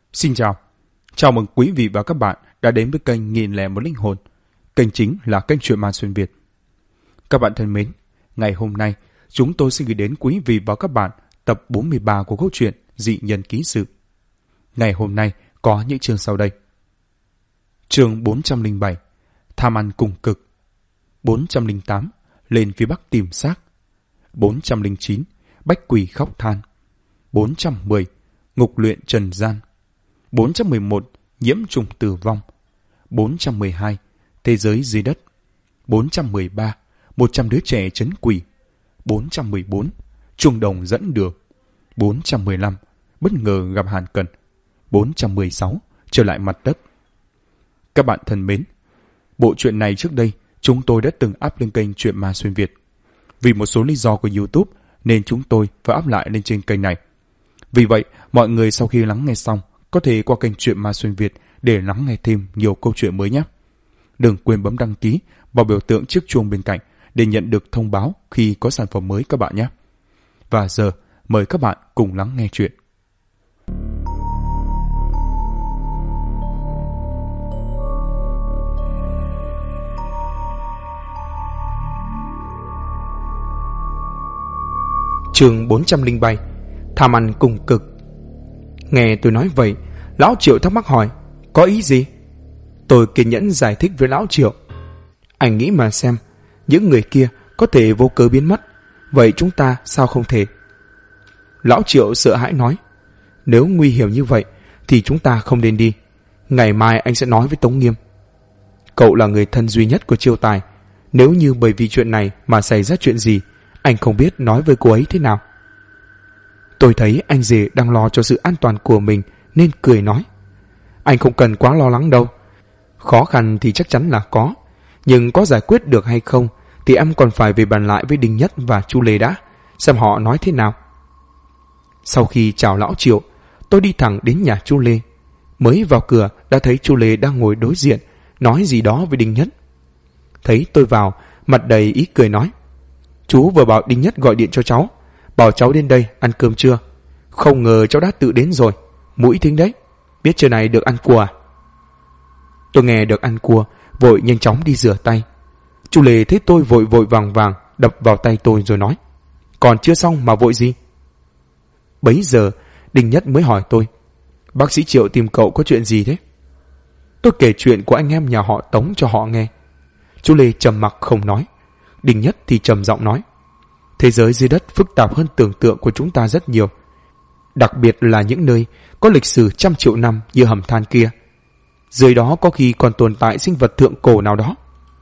Xin chào. Chào mừng quý vị và các bạn đã đến với kênh 1001 Linh Hồn. Kênh chính là kênh truyện ma xuyên Việt. Các bạn thân mến, ngày hôm nay chúng tôi xin gửi đến quý vị và các bạn tập 43 của câu chuyện Dị Nhân Ký Sự. Ngày hôm nay có những chương sau đây. Chương 407, Tham ăn cùng cực. 408, lên phía bắc tìm xác. 409, bách quỷ khóc than. 410, ngục luyện trần gian. 411, nhiễm trùng tử vong. 412, thế giới dưới đất. 413, 100 đứa trẻ trấn quỷ. 414, chuông đồng dẫn đường. 415, bất ngờ gặp Hàn Cần. 416, trở lại mặt đất. Các bạn thân mến, bộ truyện này trước đây chúng tôi đã từng up lên kênh Truyện Ma Xuyên Việt. Vì một số lý do của YouTube nên chúng tôi phải up lại lên trên kênh này. Vì vậy, mọi người sau khi lắng nghe xong có thể qua kênh Truyện Ma Xuyên Việt để lắng nghe thêm nhiều câu chuyện mới nhé. Đừng quên bấm đăng ký vào biểu tượng chiếc chuông bên cạnh để nhận được thông báo khi có sản phẩm mới các bạn nhé. Và giờ, mời các bạn cùng lắng nghe chuyện. Chương 407, Tham ăn cùng cực. Nghe tôi nói vậy, lão Triệu thắc mắc hỏi, có ý gì? Tôi kiên nhẫn giải thích với lão Triệu. Anh nghĩ mà xem, những người kia có thể vô cớ biến mất, vậy chúng ta sao không thể? Lão Triệu sợ hãi nói, nếu nguy hiểm như vậy thì chúng ta không nên đi. Ngày mai anh sẽ nói với Tống Nghiêm. Cậu là người thân duy nhất của Chiêu Tài, nếu như bởi vì chuyện này mà xảy ra chuyện gì, anh không biết nói với cô ấy thế nào. Tôi thấy anh rể đang lo cho sự an toàn của mình nên cười nói, anh không cần quá lo lắng đâu. Khó khăn thì chắc chắn là có, nhưng có giải quyết được hay không thì em còn phải về bàn lại với Đinh Nhất và Chu Lê đã, xem họ nói thế nào. Sau khi chào lão Triệu, tôi đi thẳng đến nhà Chu Lê. Mới vào cửa đã thấy Chu Lê đang ngồi đối diện, nói gì đó với Đinh Nhất. Thấy tôi vào, mặt đầy ý cười nói, chú vừa bảo Đinh Nhất gọi điện cho cháu, bảo cháu đến đây ăn cơm trưa. Không ngờ cháu đã tự đến rồi, mũi thính đấy, biết trưa này được ăn cua à? Tôi nghe được ăn cua, vội nhanh chóng đi rửa tay. Chu Lê thấy tôi vội vội vàng vàng đập vào tay tôi rồi nói, còn chưa xong mà vội gì? Bấy giờ Đinh Nhất mới hỏi tôi, bác sĩ Triệu tìm cậu có chuyện gì thế? Tôi kể chuyện của anh em nhà họ Tống cho họ nghe. Chu Lê trầm mặc không nói. Đinh Nhất thì trầm giọng nói, thế giới dưới đất phức tạp hơn tưởng tượng của chúng ta rất nhiều, đặc biệt là những nơi có lịch sử trăm triệu năm như hầm than kia. Dưới đó có khi còn tồn tại sinh vật thượng cổ nào đó.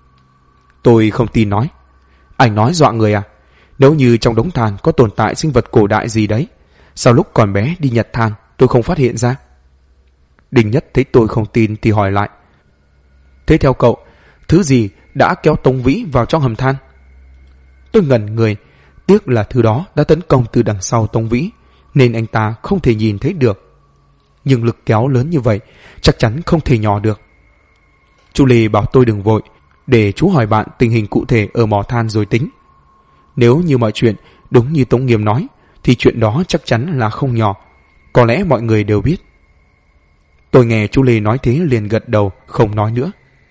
Tôi không tin nói, anh nói dọa người à? Nếu như trong đống than có tồn tại sinh vật cổ đại gì đấy, sao lúc còn bé đi nhặt than tôi không phát hiện ra? Đinh Nhất thấy tôi không tin thì hỏi lại, thế theo cậu, thứ gì đã kéo Tống Vĩ vào trong hầm than? Tôi ngẩn người, tiếc là thứ đó đã tấn công từ đằng sau Tống Vĩ nên anh ta không thể nhìn thấy được. Nhưng lực kéo lớn như vậy chắc chắn không thể nhỏ được. Chu Lê bảo tôi đừng vội, để chú hỏi bạn tình hình cụ thể ở mỏ than rồi tính. Nếu như mọi chuyện đúng như Tống Nghiêm nói thì chuyện đó chắc chắn là không nhỏ, có lẽ mọi người đều biết. Tôi nghe Chu Lê nói thế liền gật đầu không nói nữa.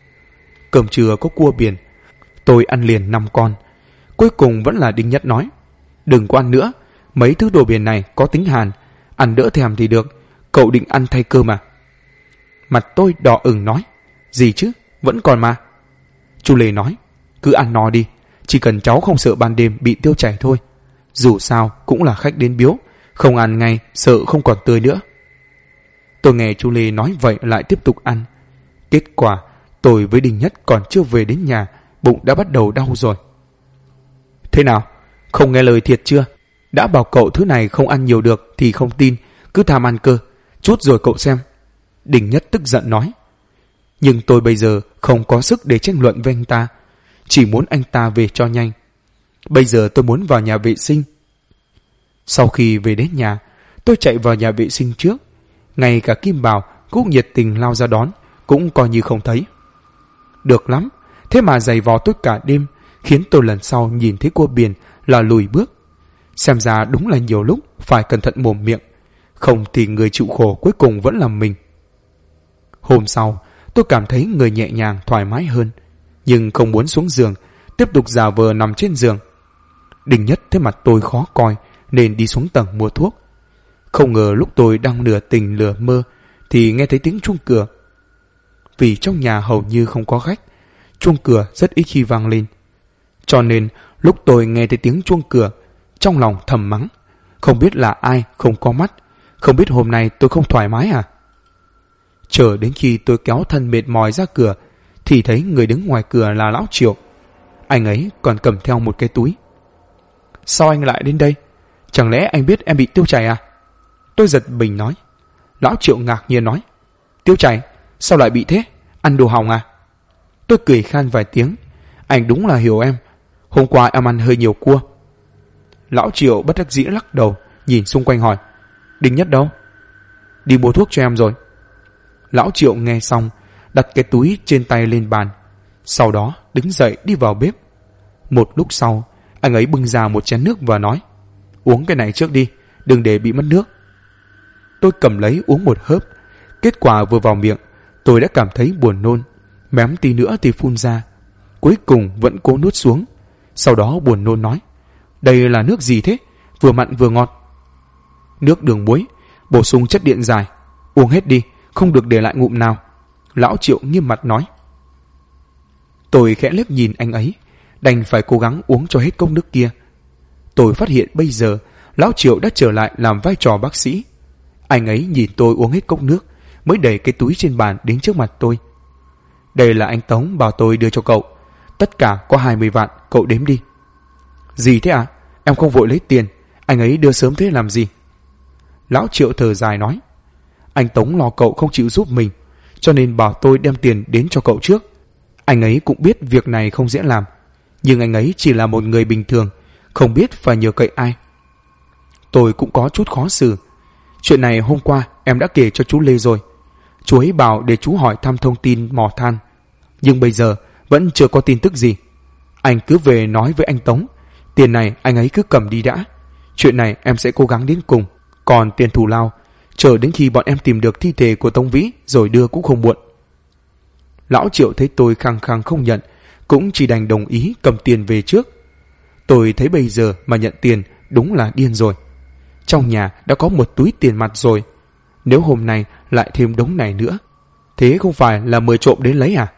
Cơm trưa có cua biển, tôi ăn liền 5 con. Cuối cùng vẫn là Đinh Nhất nói, đừng có ăn nữa, mấy thứ đồ biển này có tính hàn, ăn đỡ thèm thì được, cậu định ăn thay cơm à? Mặt tôi đỏ ửng nói, gì chứ, vẫn còn mà. Chu Lê nói, cứ ăn no đi, chỉ cần cháu không sợ ban đêm bị tiêu chảy thôi. Dù sao cũng là khách đến biếu, không ăn ngay sợ không còn tươi nữa. Tôi nghe Chu Lê nói vậy lại tiếp tục ăn. Kết quả tôi với Đinh Nhất còn chưa về đến nhà, bụng đã bắt đầu đau rồi. Thế nào, không nghe lời thiệt chưa? Đã bảo cậu thứ này không ăn nhiều được thì không tin, cứ tham ăn cơ, chút rồi cậu xem. Đinh Nhất tức giận nói. Nhưng tôi bây giờ không có sức để tranh luận với anh ta, chỉ muốn anh ta về cho nhanh. Bây giờ tôi muốn vào nhà vệ sinh. Sau khi về đến nhà, tôi chạy vào nhà vệ sinh trước. Ngay cả Kim Bảo cũng nhiệt tình lao ra đón, cũng coi như không thấy. Được lắm, thế mà giày vò tôi cả đêm, khiến tôi lần sau nhìn thấy cua biển là lùi bước. Xem ra đúng là nhiều lúc phải cẩn thận mồm miệng. Không thì người chịu khổ cuối cùng vẫn là mình. Hôm sau, tôi cảm thấy người nhẹ nhàng thoải mái hơn, nhưng không muốn xuống giường, tiếp tục giả vờ nằm trên giường. Đinh Nhất thấy mặt tôi khó coi nên đi xuống tầng mua thuốc. Không ngờ lúc tôi đang nửa tỉnh nửa mơ thì nghe thấy tiếng chuông cửa. Vì trong nhà hầu như không có khách, chuông cửa rất ít khi vang lên. Cho nên lúc tôi nghe thấy tiếng chuông cửa, trong lòng thầm mắng, không biết là ai không có mắt, không biết hôm nay tôi không thoải mái à? Chờ đến khi tôi kéo thân mệt mỏi ra cửa thì thấy người đứng ngoài cửa là lão Triệu. Anh ấy còn cầm theo một cái túi. Sao anh lại đến đây? Chẳng lẽ anh biết em bị tiêu chảy à? Tôi giật mình nói. Lão Triệu ngạc nhiên nói, tiêu chảy? Sao lại bị thế? Ăn đồ hỏng à? Tôi cười khan vài tiếng. Anh đúng là hiểu em. Hôm qua em ăn hơi nhiều cua. Lão Triệu bất đắc dĩ lắc đầu, nhìn xung quanh hỏi, Đinh Nhất đâu? Đi mua thuốc cho em rồi. Lão Triệu nghe xong, đặt cái túi trên tay lên bàn, sau đó đứng dậy đi vào bếp. Một lúc sau, anh ấy bưng ra một chén nước và nói, uống cái này trước đi, đừng để bị mất nước. Tôi cầm lấy uống một hớp. Kết quả vừa vào miệng, tôi đã cảm thấy buồn nôn, mém tí nữa thì phun ra. Cuối cùng vẫn cố nuốt xuống. Sau đó buồn nôn nói, đây là nước gì thế? Vừa mặn vừa ngọt. Nước đường muối, bổ sung chất điện giải. Uống hết đi, không được để lại ngụm nào. Lão Triệu nghiêm mặt nói. Tôi khẽ liếc nhìn anh ấy, đành phải cố gắng uống cho hết cốc nước kia. Tôi phát hiện bây giờ Lão Triệu đã trở lại làm vai trò bác sĩ. Anh ấy nhìn tôi uống hết cốc nước, mới đẩy cái túi trên bàn đến trước mặt tôi. Đây là anh Tống bảo tôi đưa cho cậu, tất cả có 20 vạn, cậu đếm đi. Gì thế à? Em không vội lấy tiền, anh ấy đưa sớm thế làm gì? Lão Triệu thở dài nói, anh Tống lo cậu không chịu giúp mình, cho nên bảo tôi đem tiền đến cho cậu trước. Anh ấy cũng biết việc này không dễ làm, nhưng anh ấy chỉ là một người bình thường, không biết phải nhờ cậy ai. Tôi cũng có chút khó xử. Chuyện này hôm qua em đã kể cho chú Lê rồi. Chú ấy bảo để chú hỏi thăm thông tin mỏ than, nhưng bây giờ vẫn chưa có tin tức gì. Anh cứ về nói với anh Tống, tiền này anh ấy cứ cầm đi đã. Chuyện này em sẽ cố gắng đến cùng. Còn tiền thù lao, chờ đến khi bọn em tìm được thi thể của Tống Vĩ rồi đưa cũng không muộn. Lão Triệu thấy tôi khăng khăng không nhận, cũng chỉ đành đồng ý cầm tiền về trước. Tôi thấy bây giờ mà nhận tiền đúng là điên rồi. Trong nhà đã có một túi tiền mặt rồi, nếu hôm nay lại thêm đống này nữa, thế không phải là mời trộm đến lấy à?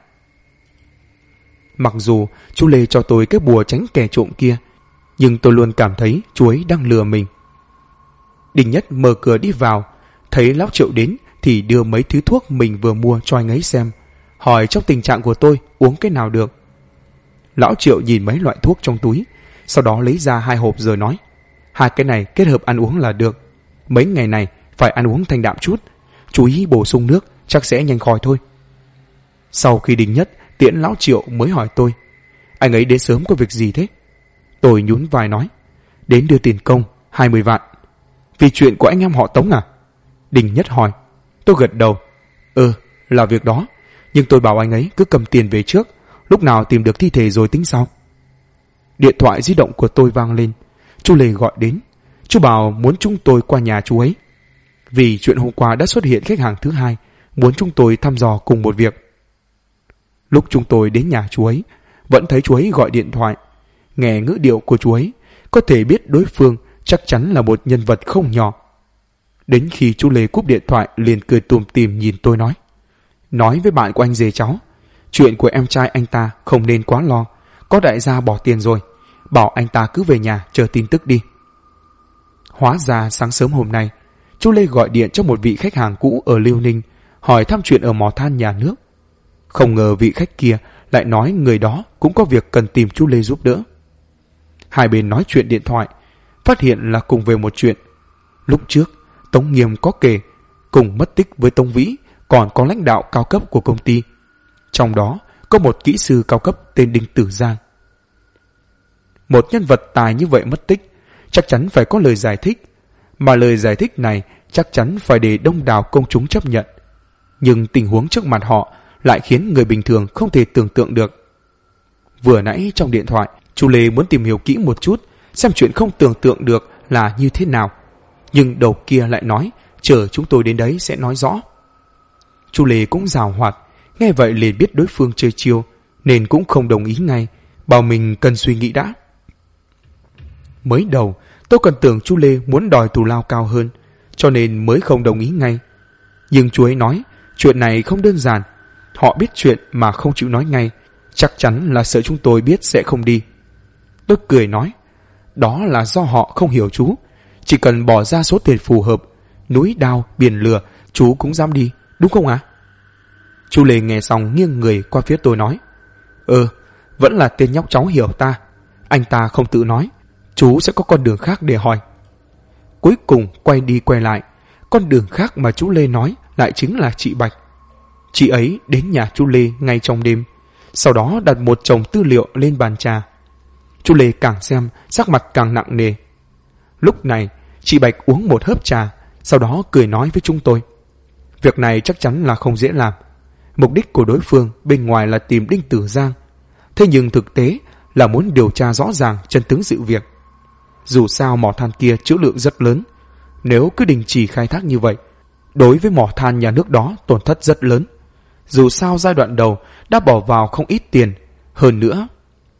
Mặc dù chú Lê cho tôi cái bùa tránh kẻ trộm kia, nhưng tôi luôn cảm thấy chú ấy đang lừa mình. Đinh Nhất mở cửa đi vào, thấy Lão Triệu đến thì đưa mấy thứ thuốc mình vừa mua cho anh ấy xem, hỏi trong tình trạng của tôi uống cái nào được. Lão Triệu nhìn mấy loại thuốc trong túi, sau đó lấy ra 2 hộp rồi nói, 2 cái này kết hợp ăn uống là được. Mấy ngày này phải ăn uống thanh đạm chút, chú ý bổ sung nước, chắc sẽ nhanh khỏi thôi. Sau khi Đinh Nhất tiễn Lão Triệu mới hỏi tôi, anh ấy đến sớm có việc gì thế? Tôi nhún vai nói, đến đưa tiền công 20 vạn. Vì chuyện của anh em họ Tống à? Đinh Nhất hỏi. Tôi gật đầu. Là việc đó, nhưng tôi bảo anh ấy cứ cầm tiền về trước, lúc nào tìm được thi thể rồi tính sau. Điện thoại di động của tôi vang lên. Chú Lê gọi đến. Chú bảo muốn chúng tôi qua nhà chú ấy, vì chuyện hôm qua đã xuất hiện khách hàng thứ 2, muốn chúng tôi thăm dò cùng một việc. Lúc chúng tôi đến nhà chú ấy, vẫn thấy chú ấy gọi điện thoại. Nghe ngữ điệu của chú ấy, có thể biết đối phương chắc chắn là một nhân vật không nhỏ. Đến khi chú Lê cúp điện thoại liền cười tủm tỉm nhìn tôi nói với bạn của anh rể cháu, chuyện của em trai anh ta không nên quá lo, có đại gia bỏ tiền rồi, bảo anh ta cứ về nhà chờ tin tức đi. Hóa ra sáng sớm hôm nay, chú Lê gọi điện cho một vị khách hàng cũ ở Liêu Ninh, hỏi thăm chuyện ở mỏ than nhà nước. Không ngờ vị khách kia lại nói người đó cũng có việc cần tìm chú Lê giúp đỡ. Hai bên nói chuyện điện thoại, phát hiện là cùng về một chuyện. Lúc trước, Tống Nghiêm có kể, cùng mất tích với Tống Vĩ còn có lãnh đạo cao cấp của công ty. Trong đó có một kỹ sư cao cấp tên Đinh Tử Giang. Một nhân vật tài như vậy mất tích, chắc chắn phải có lời giải thích, mà lời giải thích này chắc chắn phải để đông đảo công chúng chấp nhận. Nhưng tình huống trước mặt họ lại khiến người bình thường không thể tưởng tượng được. Vừa nãy trong điện thoại, chú Lê muốn tìm hiểu kỹ một chút, xem chuyện không tưởng tượng được là như thế nào. Nhưng đầu kia lại nói chờ chúng tôi đến đấy sẽ nói rõ. Chú Lê cũng giàu hoạt, nghe vậy liền biết đối phương chơi chiêu, nên cũng không đồng ý ngay, bảo mình cần suy nghĩ đã. Mới đầu, tôi còn tưởng chú Lê muốn đòi thù lao cao hơn, cho nên mới không đồng ý ngay. Nhưng chú ấy nói, chuyện này không đơn giản. Họ biết chuyện mà không chịu nói ngay, chắc chắn là sợ chúng tôi biết sẽ không đi. Tôi cười nói, đó là do họ không hiểu chú. Chỉ cần bỏ ra số tiền phù hợp, núi đao, biển lửa, chú cũng dám đi, đúng không ạ? Chú Lê nghe xong nghiêng người qua phía tôi nói, vẫn là tên nhóc cháu hiểu ta. Anh ta không tự nói, chú sẽ có con đường khác để hỏi. Cuối cùng quay đi quay lại, con đường khác mà chú Lê nói lại chính là chị Bạch. Chị ấy đến nhà chú Lê ngay trong đêm, sau đó đặt một chồng tư liệu lên bàn trà. Chú Lê càng xem, sắc mặt càng nặng nề. Lúc này, chị Bạch uống một hớp trà, sau đó cười nói với chúng tôi. Việc này chắc chắn là không dễ làm. Mục đích của đối phương bên ngoài là tìm Đinh Tử Giang, thế nhưng thực tế là muốn điều tra rõ ràng chân tướng sự việc. Dù sao mỏ than kia trữ lượng rất lớn, nếu cứ đình chỉ khai thác như vậy, đối với mỏ than nhà nước đó tổn thất rất lớn. Dù sao giai đoạn đầu đã bỏ vào không ít tiền, hơn nữa.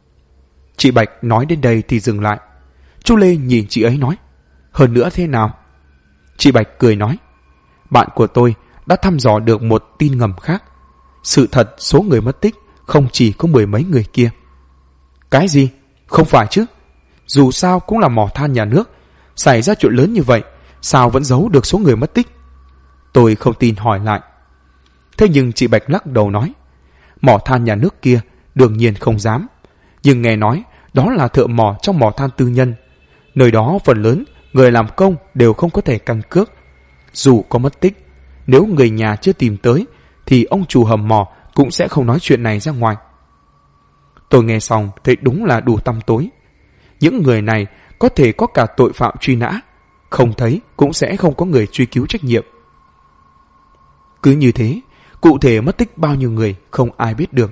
Chị Bạch nói đến đây thì dừng lại. Chú Lê nhìn chị ấy nói, hơn nữa thế nào? Chị Bạch cười nói, bạn của tôi đã thăm dò được một tin ngầm khác. Sự thật số người mất tích không chỉ có 10 mấy người kia. Cái gì? Không phải chứ? Dù sao cũng là mỏ than nhà nước, xảy ra chuyện lớn như vậy, sao vẫn giấu được số người mất tích? Tôi không tin hỏi lại. Thế nhưng chị Bạch lắc đầu nói, mỏ than nhà nước kia đương nhiên không dám. Nhưng nghe nói đó là thợ mỏ trong mỏ than tư nhân. Nơi đó phần lớn người làm công đều không có thẻ căn cước. Dù có mất tích, nếu người nhà chưa tìm tới thì ông chủ hầm mỏ cũng sẽ không nói chuyện này ra ngoài. Tôi nghe xong thấy đúng là đủ tăm tối. Những người này có thể có cả tội phạm truy nã, không thấy cũng sẽ không có người truy cứu trách nhiệm. Cứ như thế, cụ thể mất tích bao nhiêu người không ai biết được.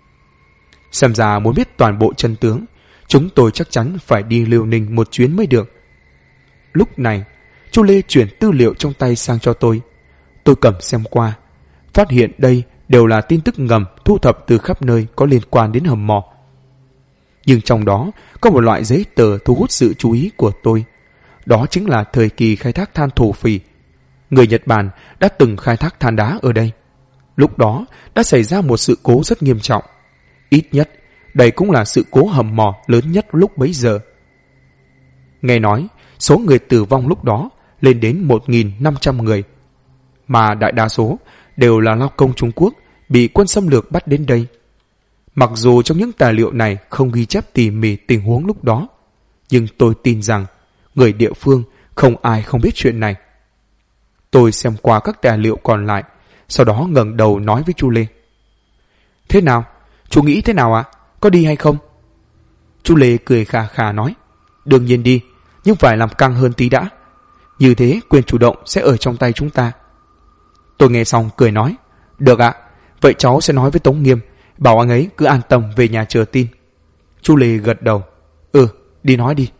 Xem ra muốn biết toàn bộ chân tướng, chúng tôi chắc chắn phải đi Liêu Ninh một chuyến mới được. Lúc này, chú Lê chuyển tư liệu trong tay sang cho tôi. Tôi cầm xem qua, phát hiện đây đều là tin tức ngầm thu thập từ khắp nơi có liên quan đến hầm mỏ. Nhưng trong đó có một loại giấy tờ thu hút sự chú ý của tôi. Đó chính là thời kỳ khai thác than thổ phỉ. Người Nhật Bản đã từng khai thác than đá ở đây. Lúc đó đã xảy ra một sự cố rất nghiêm trọng. Ít nhất, đây cũng là sự cố hầm mỏ lớn nhất lúc bấy giờ. Nghe nói, số người tử vong lúc đó lên đến 1.500 người. Mà đại đa số đều là lao công Trung Quốc bị quân xâm lược bắt đến đây. Mặc dù trong những tài liệu này không ghi chép tỉ mỉ tình huống lúc đó, nhưng tôi tin rằng người địa phương không ai không biết chuyện này. Tôi xem qua các tài liệu còn lại, sau đó ngẩng đầu nói với chú Lê. Thế nào? Chú nghĩ thế nào ạ? Có đi hay không? Chú Lê cười khà khà nói, đương nhiên đi, nhưng phải làm căng hơn tí đã. Như thế quyền chủ động sẽ ở trong tay chúng ta. Tôi nghe xong cười nói, được ạ, vậy cháu sẽ nói với Tống Nghiêm, bảo anh ấy cứ an tâm về nhà chờ tin. Chú Lê gật đầu, đi nói đi.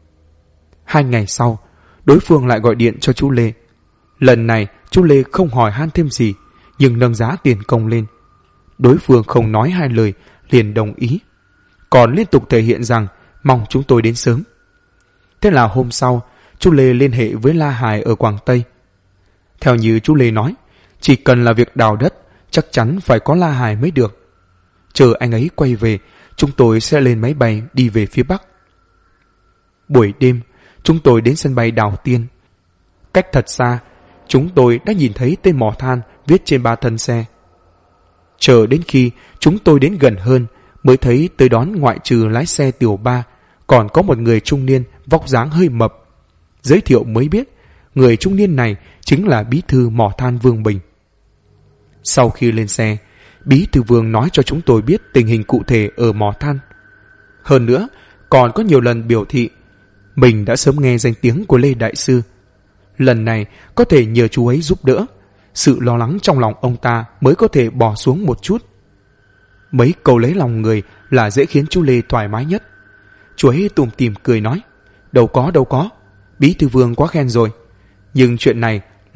2 ngày sau, đối phương lại gọi điện cho chú Lê. Lần này chú Lê không hỏi han thêm gì, nhưng nâng giá tiền công lên. Đối phương không nói 2 lời liền đồng ý, còn liên tục thể hiện rằng mong chúng tôi đến sớm. Thế là hôm sau, chú Lê liên hệ với La Hải ở Quảng Tây. Theo như chú Lê nói, chỉ cần là việc đào đất, chắc chắn phải có La Hải mới được. Chờ anh ấy quay về, chúng tôi sẽ lên máy bay đi về phía Bắc. Buổi đêm, chúng tôi đến sân bay Đào Tiên. Cách thật xa, chúng tôi đã nhìn thấy tên mỏ than viết trên 3 thân xe. Chờ đến khi chúng tôi đến gần hơn, mới thấy tới đón ngoại trừ lái xe tiểu ba, còn có một người trung niên vóc dáng hơi mập. Giới thiệu mới biết, người trung niên này chính là bí thư mỏ than Vương Bình. Sau khi lên xe, bí thư Vương nói cho chúng tôi biết tình hình cụ thể ở mỏ than. Hơn nữa, còn có nhiều lần biểu thị mình đã sớm nghe danh tiếng của Lê Đại Sư. Lần này có thể nhờ chú ấy giúp đỡ, sự lo lắng trong lòng ông ta mới có thể bỏ xuống một chút. Mấy câu lấy lòng người là dễ khiến chú Lê thoải mái nhất. Chú ấy tủm tỉm cười nói, đâu có, bí thư Vương quá khen rồi. Nhưng chuyện này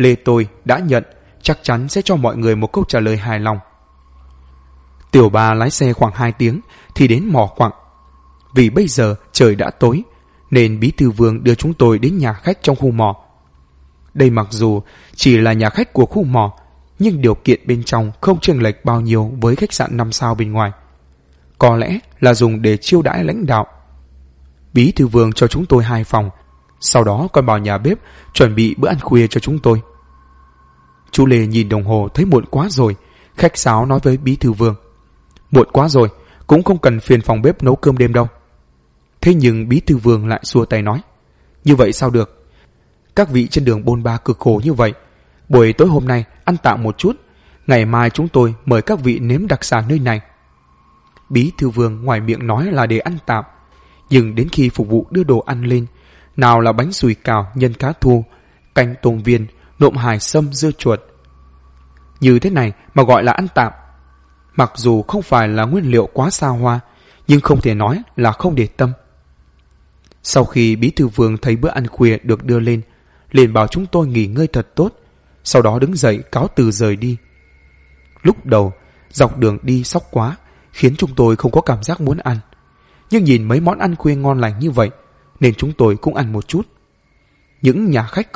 Lê tôi đã nhận, chắc chắn sẽ cho mọi người một câu trả lời hài lòng. Tiểu Ba lái xe khoảng 2 tiếng thì đến mỏ quặng. Vì bây giờ trời đã tối, nên Bí thư Vương đưa chúng tôi đến nhà khách trong khu mỏ. Đây mặc dù chỉ là nhà khách của khu mỏ, nhưng điều kiện bên trong không chênh lệch bao nhiêu với khách sạn 5 sao bên ngoài. Có lẽ là dùng để chiêu đãi lãnh đạo. Bí thư Vương cho chúng tôi 2 phòng, sau đó còn bảo nhà bếp chuẩn bị bữa ăn khuya cho chúng tôi. Chú Lê nhìn đồng hồ thấy muộn quá rồi, khách sáo nói với Bí thư Vương: muộn quá rồi, cũng không cần phiền phòng bếp nấu cơm đêm đâu. Thế nhưng Bí thư Vương lại xua tay nói: như vậy sao được? Các vị trên đường bôn ba cực khổ như vậy, buổi tối hôm nay ăn tạm một chút, ngày mai chúng tôi mời các vị nếm đặc sản nơi này. Bí thư Vương ngoài miệng nói là để ăn tạm, nhưng đến khi phục vụ đưa đồ ăn lên, nào là bánh sùi cảo nhân cá thu, canh tôm viên, nộm hải sâm dưa chuột. Như thế này mà gọi là ăn tạm. Mặc dù không phải là nguyên liệu quá xa hoa, nhưng không thể nói là không để tâm. Sau khi Bí thư Vương thấy bữa ăn khuya được đưa lên, liền bảo chúng tôi nghỉ ngơi thật tốt, sau đó đứng dậy cáo từ rời đi. Lúc đầu, dọc đường đi sóc quá, khiến chúng tôi không có cảm giác muốn ăn. Nhưng nhìn mấy món ăn khuya ngon lành như vậy, nên chúng tôi cũng ăn một chút. Những nhà khách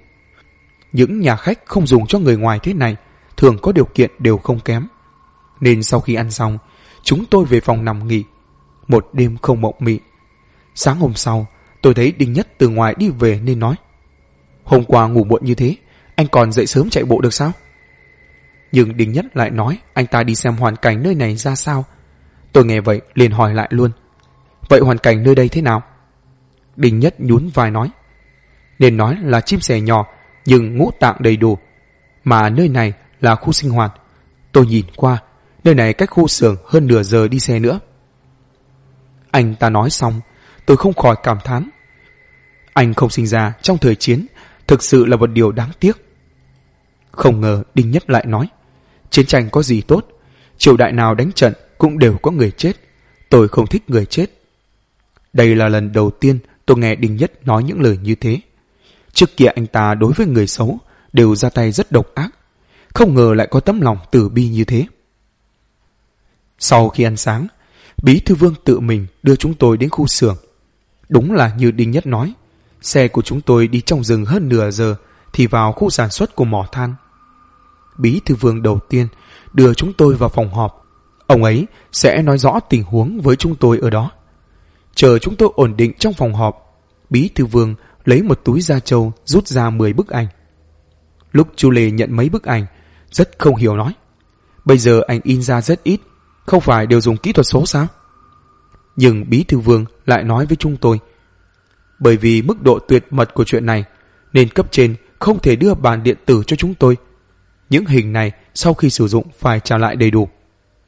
không dùng cho người ngoài thế này, thường có điều kiện đều không kém. Nên sau khi ăn xong, chúng tôi về phòng nằm nghỉ. Một đêm không mộng mị. Sáng hôm sau, tôi thấy Đinh Nhất từ ngoài đi về nên nói: hôm qua ngủ muộn như thế, anh còn dậy sớm chạy bộ được sao? Nhưng Đinh Nhất lại nói anh ta đi xem hoàn cảnh nơi này ra sao. Tôi nghe vậy liền hỏi lại luôn: vậy hoàn cảnh nơi đây thế nào? Đinh Nhất nhún vai nói: nên nói là chim sẻ nhỏ, nhưng ngũ tạng đầy đủ. Mà nơi này là khu sinh hoạt. Tôi nhìn qua, nơi này cách khu xưởng hơn nửa giờ đi xe nữa. Anh ta nói xong, tôi không khỏi cảm thán. Anh không sinh ra trong thời chiến, thực sự là một điều đáng tiếc. Không ngờ Đinh Nhất lại nói: chiến tranh có gì tốt, triều đại nào đánh trận cũng đều có người chết. Tôi không thích người chết. Đây là lần đầu tiên tôi nghe Đinh Nhất nói những lời như thế. Trước kia anh ta đối với người xấu đều ra tay rất độc ác, không ngờ lại có tấm lòng từ bi như thế. Sau khi ăn sáng, Bí thư Vương tự mình đưa chúng tôi đến khu xưởng. Đúng là như Đinh Nhất nói, xe của chúng tôi đi trong rừng hơn nửa giờ thì vào khu sản xuất của mỏ than. Bí thư Vương đầu tiên đưa chúng tôi vào phòng họp. Ông ấy sẽ nói rõ tình huống với chúng tôi ở đó. Chờ chúng tôi ổn định trong phòng họp, Bí thư Vương lấy một túi da trâu rút ra 10 bức ảnh. Lúc chú Lê nhận mấy bức ảnh, rất không hiểu nói: bây giờ anh in ra rất ít, không phải đều dùng kỹ thuật số sao? Nhưng Bí thư Vương lại nói với chúng tôi: bởi vì mức độ tuyệt mật của chuyện này, nên cấp trên không thể đưa bản điện tử cho chúng tôi. Những hình này sau khi sử dụng phải trả lại đầy đủ.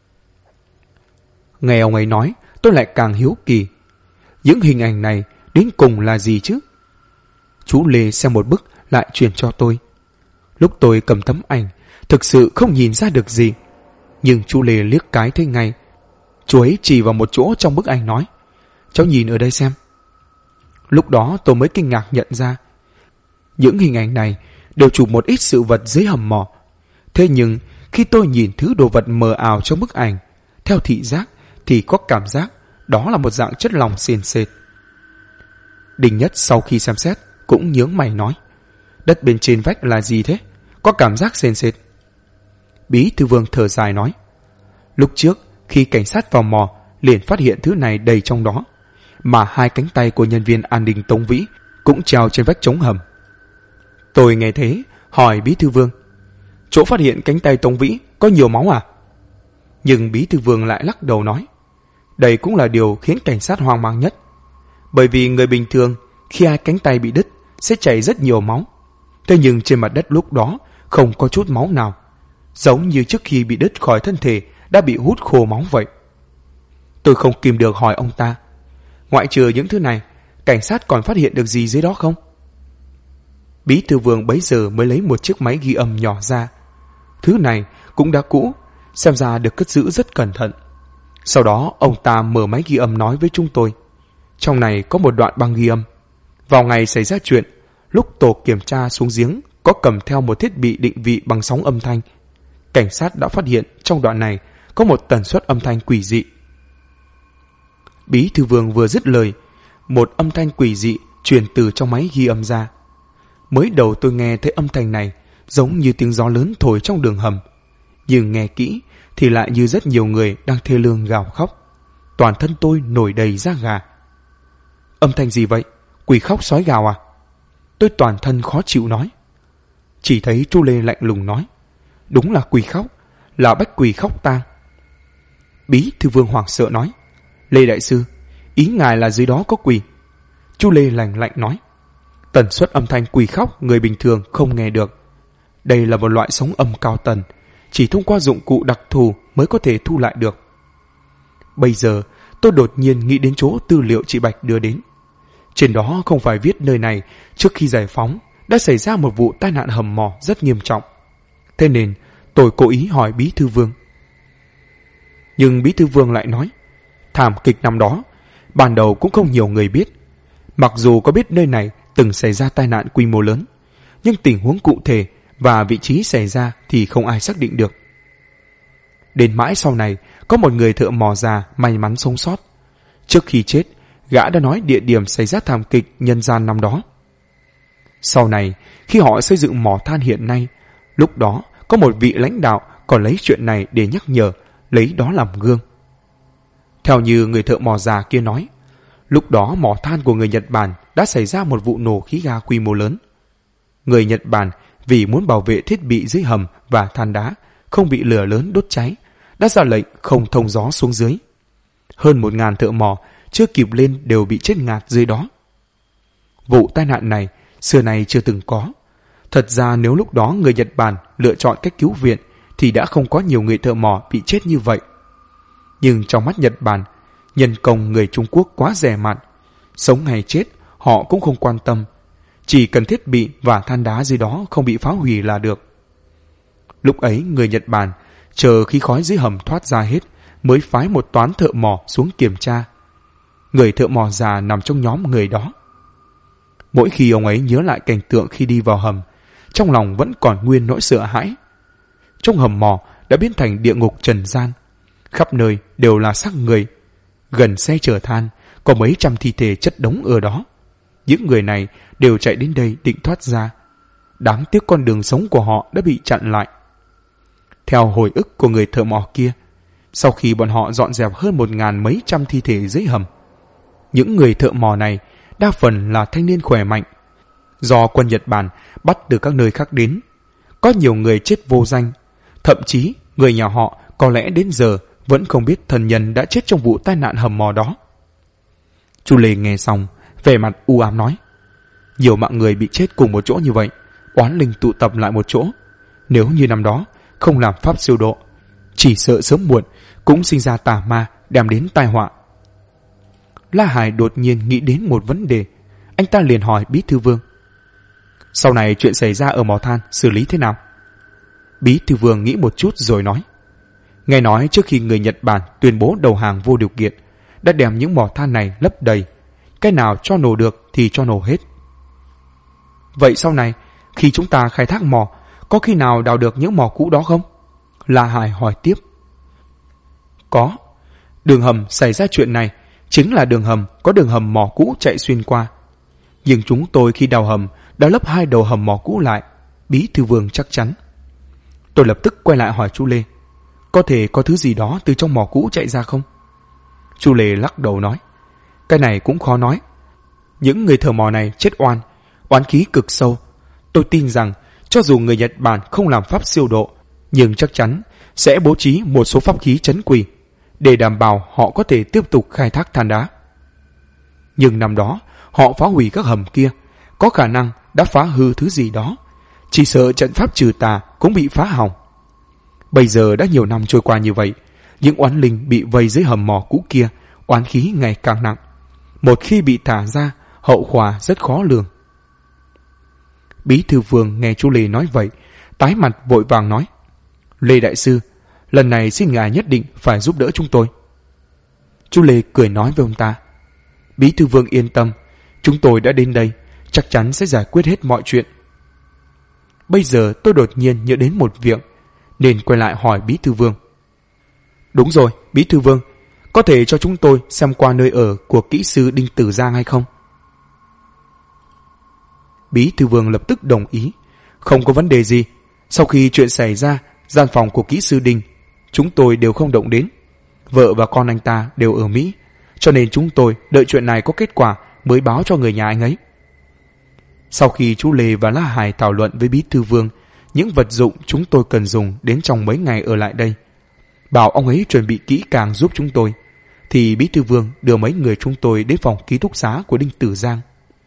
Nghe ông ấy nói, tôi lại càng hiếu kỳ. Những hình ảnh này đến cùng là gì chứ? Chú Lê xem một bức lại truyền cho tôi. Lúc tôi cầm tấm ảnh, thực sự không nhìn ra được gì. Nhưng chú Lê liếc cái thấy ngay. Chú ấy chỉ vào một chỗ trong bức ảnh nói: cháu nhìn ở đây xem. Lúc đó tôi mới kinh ngạc nhận ra, những hình ảnh này đều chụp một ít sự vật dưới hầm mỏ. Thế nhưng khi tôi nhìn thứ đồ vật mờ ảo trong bức ảnh, theo thị giác thì có cảm giác đó là một dạng chất lỏng sền sệt. Đinh Nhất sau khi xem xét cũng nhướng mày nói: đất bên trên vách là gì thế? Có cảm giác sền sệt. Bí thư Vương thở dài nói: lúc trước khi cảnh sát vào mỏ liền phát hiện thứ này đầy trong đó, mà 2 cánh tay của nhân viên an ninh Tống Vĩ cũng treo trên vách chống hầm. Tôi nghe thế hỏi Bí thư Vương: chỗ phát hiện cánh tay Tống Vĩ có nhiều máu à? Nhưng Bí thư Vương lại lắc đầu nói: đây cũng là điều khiến cảnh sát hoang mang nhất. Bởi vì người bình thường khi 2 cánh tay bị đứt sẽ chảy rất nhiều máu. Thế nhưng trên mặt đất lúc đó không có chút máu nào, giống như trước khi bị đứt khỏi thân thể đã bị hút khô máu vậy. Tôi không kìm được hỏi ông ta: ngoại trừ những thứ này, cảnh sát còn phát hiện được gì dưới đó không? Bí thư Vương bấy giờ mới lấy một chiếc máy ghi âm nhỏ ra. Thứ này cũng đã cũ, xem ra được cất giữ rất cẩn thận. Sau đó ông ta mở máy ghi âm nói với chúng tôi: trong này có một đoạn băng ghi âm. Vào ngày xảy ra chuyện, lúc tổ kiểm tra xuống giếng có cầm theo một thiết bị định vị bằng sóng âm thanh. Cảnh sát đã phát hiện trong đoạn này có một tần suất âm thanh quỷ dị. Bí thư Vương vừa dứt lời, một âm thanh quỷ dị truyền từ trong máy ghi âm ra. Mới đầu tôi nghe thấy âm thanh này giống như tiếng gió lớn thổi trong đường hầm, nhưng nghe kỹ thì lại như rất nhiều người đang thê lương gào khóc. Toàn thân tôi nổi đầy da gà. Âm thanh gì vậy? Quỷ khóc sói gào à? Tôi toàn thân khó chịu nói. Chỉ thấy chú Lê lạnh lùng nói, đúng là quỷ khóc, là bách quỷ khóc tang. Bí thư Vương hoảng sợ nói, Lê đại sư, ý ngài là dưới đó có quỷ. Chú Lê lạnh lạnh nói, tần suất âm thanh quỷ khóc người bình thường không nghe được. Đây là một loại sóng âm cao tần, chỉ thông qua dụng cụ đặc thù mới có thể thu lại được. Bây giờ tôi đột nhiên nghĩ đến chỗ tư liệu chị Bạch đưa đến. Trên đó không phải viết nơi này trước khi giải phóng đã xảy ra một vụ tai nạn hầm mỏ rất nghiêm trọng. Thế nên tôi cố ý hỏi Bí thư Vương. Nhưng Bí thư Vương lại nói, thảm kịch năm đó ban đầu cũng không nhiều người biết. Mặc dù có biết nơi này từng xảy ra tai nạn quy mô lớn, nhưng tình huống cụ thể và vị trí xảy ra thì không ai xác định được. Đến mãi sau này, có một người thợ mỏ già may mắn sống sót. Trước khi chết, gã đã nói địa điểm xảy ra thảm kịch nhân gian năm đó. Sau này, khi họ xây dựng mỏ than hiện nay, lúc đó có một vị lãnh đạo còn lấy chuyện này để nhắc nhở, lấy đó làm gương. Theo như người thợ mỏ già kia nói, lúc đó mỏ than của người Nhật Bản đã xảy ra một vụ nổ khí ga quy mô lớn. Người Nhật Bản vì muốn bảo vệ thiết bị dưới hầm và than đá không bị lửa lớn đốt cháy, đã ra lệnh không thông gió xuống dưới. Hơn 1.000 thợ mỏ chưa kịp lên đều bị chết ngạt dưới đó. Vụ tai nạn này xưa nay chưa từng có. Thật ra nếu lúc đó người Nhật Bản lựa chọn cách cứu viện thì đã không có nhiều người thợ mỏ bị chết như vậy. Nhưng trong mắt Nhật Bản, nhân công người Trung Quốc quá rẻ mạt, sống hay chết họ cũng không quan tâm, chỉ cần thiết bị và than đá dưới đó không bị phá hủy là được. Lúc ấy người Nhật Bản chờ khi khói dưới hầm thoát ra hết mới phái một toán thợ mỏ xuống kiểm tra. Người thợ mỏ già nằm trong nhóm người đó. Mỗi khi ông ấy nhớ lại cảnh tượng khi đi vào hầm, trong lòng vẫn còn nguyên nỗi sợ hãi. Trong hầm mỏ đã biến thành địa ngục trần gian, khắp nơi đều là xác người. Gần xe chở than có mấy trăm thi thể chất đống ở đó. Những người này đều chạy đến đây định thoát ra. Đáng tiếc con đường sống của họ đã bị chặn lại. Theo hồi ức của người thợ mỏ kia, sau khi bọn họ dọn dẹp hơn 1.000 mấy trăm thi thể dưới hầm, những người thợ mỏ này đa phần là thanh niên khỏe mạnh, do quân Nhật Bản bắt từ các nơi khác đến. Có nhiều người chết vô danh, thậm chí người nhà họ có lẽ đến giờ vẫn không biết thân nhân đã chết trong vụ tai nạn hầm mỏ đó. Chú Lê nghe xong, vẻ mặt u ám nói, nhiều mạng người bị chết cùng một chỗ như vậy, oán linh tụ tập lại một chỗ. Nếu như năm đó không làm pháp siêu độ, chỉ sợ sớm muộn cũng sinh ra tà ma đem đến tai họa. La Hải đột nhiên nghĩ đến một vấn đề. Anh ta liền hỏi Bí thư Vương, sau này chuyện xảy ra ở mỏ than xử lý thế nào? Bí thư Vương nghĩ một chút rồi nói, nghe nói trước khi người Nhật Bản tuyên bố đầu hàng vô điều kiện, đã đem những mỏ than này lấp đầy, cái nào cho nổ được thì cho nổ hết. Vậy sau này khi chúng ta khai thác mỏ, có khi nào đào được những mỏ cũ đó không? La Hải hỏi tiếp. Có. Đường hầm xảy ra chuyện này chính là đường hầm có đường hầm mỏ cũ chạy xuyên qua. Nhưng chúng tôi khi đào hầm đã lấp 2 đầu hầm mỏ cũ lại. Bí thư Vương chắc chắn. Tôi lập tức quay lại hỏi chú Lê, có thể có thứ gì đó từ trong mỏ cũ chạy ra không? Chú Lê lắc đầu nói, cái này cũng khó nói. Những người thợ mỏ này chết oán khí cực sâu. Tôi tin rằng cho dù người Nhật Bản không làm pháp siêu độ, nhưng chắc chắn sẽ bố trí một số pháp khí trấn quỷ để đảm bảo họ có thể tiếp tục khai thác than đá. Nhưng năm đó họ phá hủy các hầm kia, có khả năng đã phá hư thứ gì đó, chỉ sợ trận pháp trừ tà cũng bị phá hỏng. Bây giờ đã nhiều năm trôi qua như vậy, những oán linh bị vây dưới hầm mỏ cũ kia, oán khí ngày càng nặng. Một khi bị thả ra, hậu quả rất khó lường. Bí thư Vương nghe chú Lê nói vậy, tái mặt vội vàng nói, Lê đại sư, lần này xin ngài nhất định phải giúp đỡ chúng tôi. Chú Lê cười nói với ông ta, Bí thư Vương yên tâm, chúng tôi đã đến đây, chắc chắn sẽ giải quyết hết mọi chuyện. Bây giờ tôi đột nhiên nhớ đến một việc, nên quay lại hỏi Bí thư Vương. Đúng rồi, Bí thư Vương, có thể cho chúng tôi xem qua nơi ở của kỹ sư Đinh Tử Giang hay không? Bí thư Vương lập tức đồng ý. Không có vấn đề gì. Sau khi chuyện xảy ra, gian phòng của kỹ sư Đinh chúng tôi đều không động đến. Vợ và con anh ta đều ở Mỹ, cho nên chúng tôi đợi chuyện này có kết quả mới báo cho người nhà anh ấy. Sau khi chú Lê và La Hải thảo luận với Bí thư Vương những vật dụng chúng tôi cần dùng đến trong mấy ngày ở lại đây, bảo ông ấy chuẩn bị kỹ càng giúp chúng tôi, thì Bí thư Vương đưa mấy người chúng tôi đến phòng ký túc xá của Đinh Tử Giang.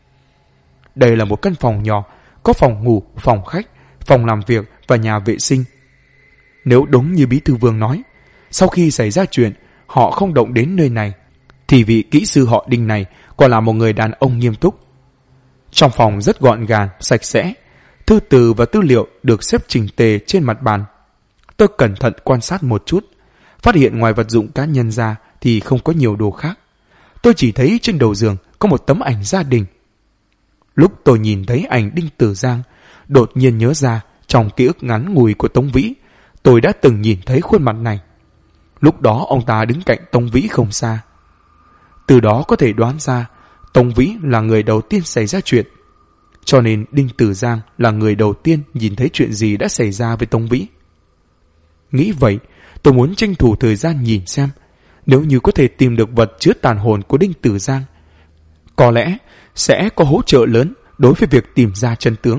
Đây là một căn phòng nhỏ, có phòng ngủ, phòng khách, phòng làm việc và nhà vệ sinh. Nếu đúng như Bí thư Vương nói, sau khi xảy ra chuyện họ không động đến nơi này, thì vị kỹ sư họ Đinh này còn là một người đàn ông nghiêm túc. Trong phòng rất gọn gàng, sạch sẽ, thư từ và tư liệu được xếp chỉnh tề trên mặt bàn. Tôi cẩn thận quan sát một chút, phát hiện ngoài vật dụng cá nhân ra thì không có nhiều đồ khác. Tôi chỉ thấy trên đầu giường có một tấm ảnh gia đình. Lúc tôi nhìn thấy ảnh Đinh Tử Giang, đột nhiên nhớ ra trong ký ức ngắn ngủi của Tống Vĩ, tôi đã từng nhìn thấy khuôn mặt này. Lúc đó ông ta đứng cạnh Tống Vĩ không xa. Từ đó có thể đoán ra Tống Vĩ là người đầu tiên xảy ra chuyện, cho nên Đinh Tử Giang là người đầu tiên nhìn thấy chuyện gì đã xảy ra với Tống Vĩ. Nghĩ vậy, tôi muốn tranh thủ thời gian nhìn xem, nếu như có thể tìm được vật chứa tàn hồn của Đinh Tử Giang, có lẽ sẽ có hỗ trợ lớn đối với việc tìm ra chân tướng.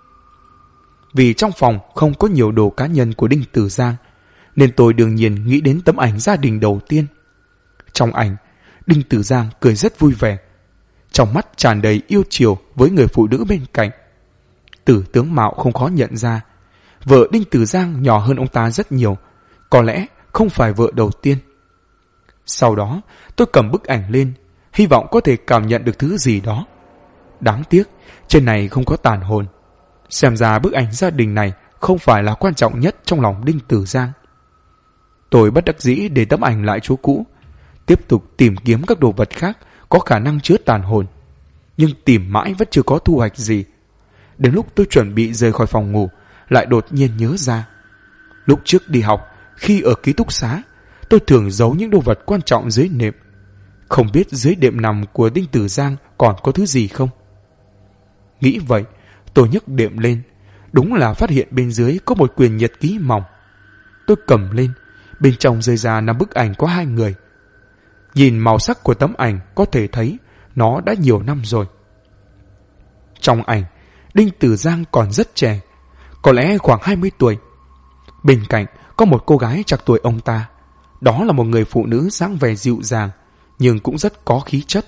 Vì trong phòng không có nhiều đồ cá nhân của Đinh Tử Giang, nên tôi đương nhiên nghĩ đến tấm ảnh gia đình đầu tiên. Trong ảnh, Đinh Tử Giang cười rất vui vẻ, trong mắt tràn đầy yêu chiều với người phụ nữ bên cạnh. Từ tướng mạo không khó nhận ra, vợ Đinh Tử Giang nhỏ hơn ông ta rất nhiều, có lẽ không phải vợ đầu tiên. Sau đó, tôi cầm bức ảnh lên, hy vọng có thể cảm nhận được thứ gì đó. Đáng tiếc, trên này không có tàn hồn. Xem ra bức ảnh gia đình này không phải là quan trọng nhất trong lòng Đinh Tử Giang. Tôi bất đắc dĩ để tấm ảnh lại chỗ cũ, tiếp tục tìm kiếm các đồ vật khác có khả năng chứa tàn hồn. Nhưng tìm mãi vẫn chưa có thu hoạch gì. Đến lúc tôi chuẩn bị rời khỏi phòng ngủ, lại đột nhiên nhớ ra. Lúc trước đi học, khi ở ký túc xá, tôi thường giấu những đồ vật quan trọng dưới nệm. Không biết dưới đệm nằm của Đinh Tử Giang còn có thứ gì không? Nghĩ vậy, tôi nhấc đệm lên, đúng là phát hiện bên dưới có một quyển nhật ký mỏng. Tôi cầm lên, bên trong rơi ra 5 bức ảnh có 2 người. Nhìn màu sắc của tấm ảnh có thể thấy nó đã nhiều năm rồi. Trong ảnh, Đinh Tử Giang còn rất trẻ, có lẽ khoảng 20 tuổi. Bên cạnh có một cô gái trạc tuổi ông ta. Đó là một người phụ nữ dáng vẻ dịu dàng, nhưng cũng rất có khí chất.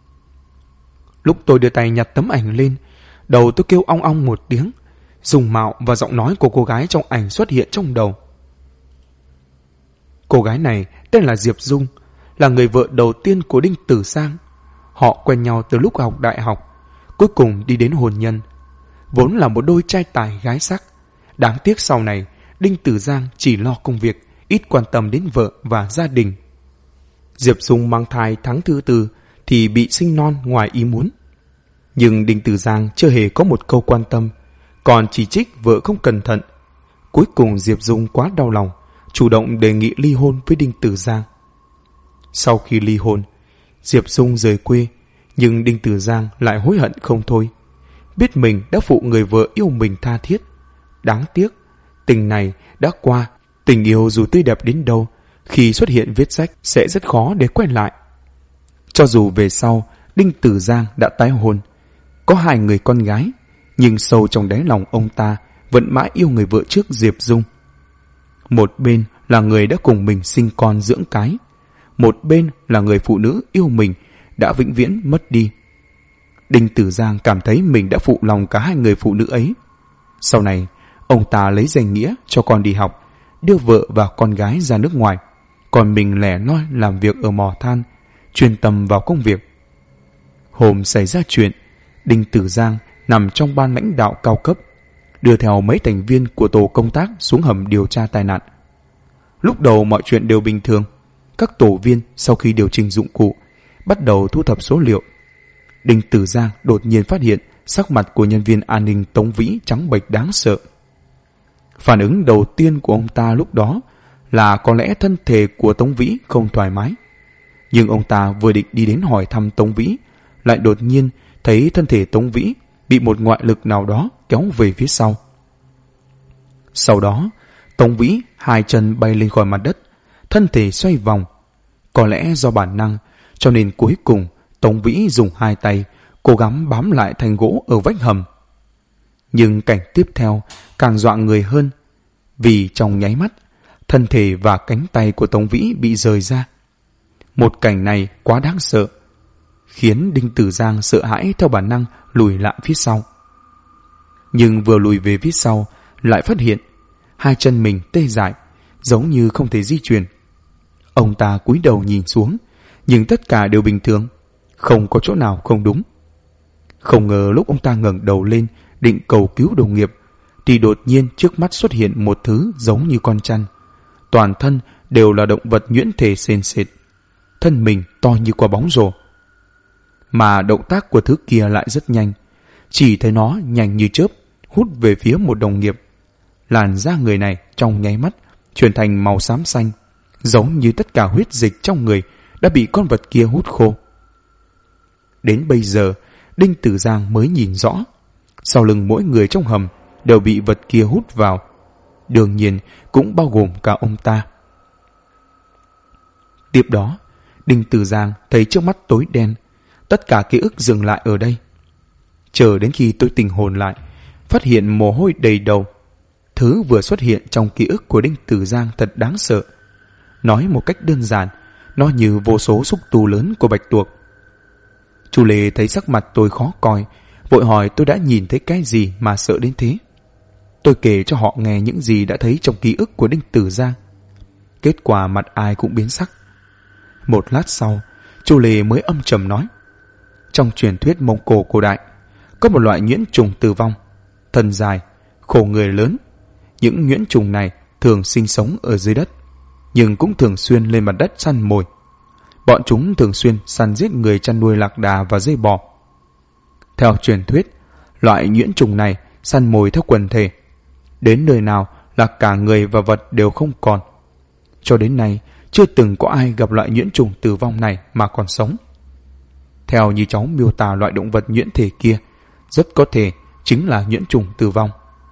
Lúc tôi đưa tay nhặt tấm ảnh lên, đầu tôi kêu ong ong một tiếng. Dung mạo và giọng nói của cô gái trong ảnh xuất hiện trong đầu. Cô gái này tên là Diệp Dung, là người vợ đầu tiên của Đinh Tử Giang. Họ quen nhau từ lúc học đại học, cuối cùng đi đến hôn nhân. Vốn là một đôi trai tài gái sắc. Đáng tiếc sau này, Đinh Tử Giang chỉ lo công việc, ít quan tâm đến vợ và gia đình. Diệp Dung mang thai tháng thứ 4 thì bị sinh non ngoài ý muốn. Nhưng Đinh Tử Giang chưa hề có một câu quan tâm, còn chỉ trích vợ không cẩn thận. Cuối cùng Diệp Dung quá đau lòng, chủ động đề nghị ly hôn với Đinh Tử Giang. Sau khi ly hôn, Diệp Dung rời quê, nhưng Đinh Tử Giang lại hối hận không thôi. Biết mình đã phụ người vợ yêu mình tha thiết. Đáng tiếc, tình này đã qua, tình yêu dù tươi đẹp đến đâu, khi xuất hiện vết rách sẽ rất khó để quen lại. Cho dù về sau, Đinh Tử Giang đã tái hôn, có 2 người con gái, nhưng sâu trong đáy lòng ông ta vẫn mãi yêu người vợ trước Diệp Dung. Một bên là người đã cùng mình sinh con dưỡng cái, một bên là người phụ nữ yêu mình đã vĩnh viễn mất đi. Đinh Tử Giang cảm thấy mình đã phụ lòng cả 2 người phụ nữ ấy. Sau này, ông ta lấy danh nghĩa cho con đi học, đưa vợ và con gái ra nước ngoài, còn mình lẻ loi làm việc ở mỏ than, chuyên tâm vào công việc. Hôm xảy ra chuyện, Đinh Tử Giang nằm trong ban lãnh đạo cao cấp, đưa theo mấy thành viên của tổ công tác xuống hầm điều tra tai nạn. Lúc đầu mọi chuyện đều bình thường. Các tổ viên sau khi điều chỉnh dụng cụ, bắt đầu thu thập số liệu. Đinh Tử Giang đột nhiên phát hiện sắc mặt của nhân viên an ninh Tống Vĩ trắng bệch đáng sợ. Phản ứng đầu tiên của ông ta lúc đó là có lẽ thân thể của Tống Vĩ không thoải mái. Nhưng ông ta vừa định đi đến hỏi thăm Tống Vĩ, lại đột nhiên thấy thân thể Tống Vĩ bị một ngoại lực nào đó kéo về phía sau. Sau đó, Tống Vĩ hai chân bay lên khỏi mặt đất, thân thể xoay vòng. Có lẽ do bản năng, cho nên cuối cùng Tống Vĩ dùng hai tay cố gắng bám lại thành gỗ ở vách hầm. Nhưng cảnh tiếp theo càng dọa người hơn, vì trong nháy mắt, thân thể và cánh tay của Tống Vĩ bị rời ra. Một cảnh này quá đáng sợ, khiến Đinh Tử Giang sợ hãi theo bản năng lùi lại phía sau. Nhưng vừa lùi về phía sau, lại phát hiện hai chân mình tê dại, giống như không thể di chuyển. Ông ta cúi đầu nhìn xuống, nhưng tất cả đều bình thường, không có chỗ nào không đúng. Không ngờ lúc ông ta ngẩng đầu lên định cầu cứu đồng nghiệp, thì đột nhiên trước mắt xuất hiện một thứ giống như con chăn. Toàn thân đều là động vật nhuyễn thể sền sệt, thân mình to như quả bóng rổ. Mà động tác của thứ kia lại rất nhanh, chỉ thấy nó nhanh như chớp hút về phía một đồng nghiệp. Làn da người này trong nháy mắt chuyển thành màu xám xanh, giống như tất cả huyết dịch trong người đã bị con vật kia hút khô. Đến bây giờ, Đinh Tử Giang mới nhìn rõ, sau lưng mỗi người trong hầm đều bị vật kia hút vào, đương nhiên cũng bao gồm cả ông ta. Tiếp đó, Đinh Tử Giang thấy trước mắt tối đen, tất cả ký ức dừng lại ở đây. Chờ đến khi tôi tỉnh hồn lại, phát hiện mồ hôi đầy đầu. Thứ vừa xuất hiện trong ký ức của Đinh Tử Giang thật đáng sợ. Nói một cách đơn giản, nó như vô số xúc tu lớn của bạch tuộc. Chu Lê thấy sắc mặt tôi khó coi, vội hỏi tôi đã nhìn thấy cái gì mà sợ đến thế. Tôi kể cho họ nghe những gì đã thấy trong ký ức của Đinh Tử Giang. Kết quả mặt ai cũng biến sắc. Một lát sau, Chu Lê mới âm trầm nói: trong truyền thuyết Mông Cổ cổ đại, có một loại nhuyễn trùng tử vong, thân dài, khổ người lớn. Những nhuyễn trùng này thường sinh sống ở dưới đất, nhưng cũng thường xuyên lên mặt đất săn mồi. Bọn chúng thường xuyên săn giết người chăn nuôi lạc đà và dây bò. Theo truyền thuyết, loại nhuyễn trùng này săn mồi theo quần thể, đến nơi nào là cả người và vật đều không còn. Cho đến nay, chưa từng có ai gặp loại nhuyễn trùng tử vong này mà còn sống. Theo như cháu miêu tả loại động vật nhuyễn thể kia, rất có thể chính là nhuyễn trùng tử vong.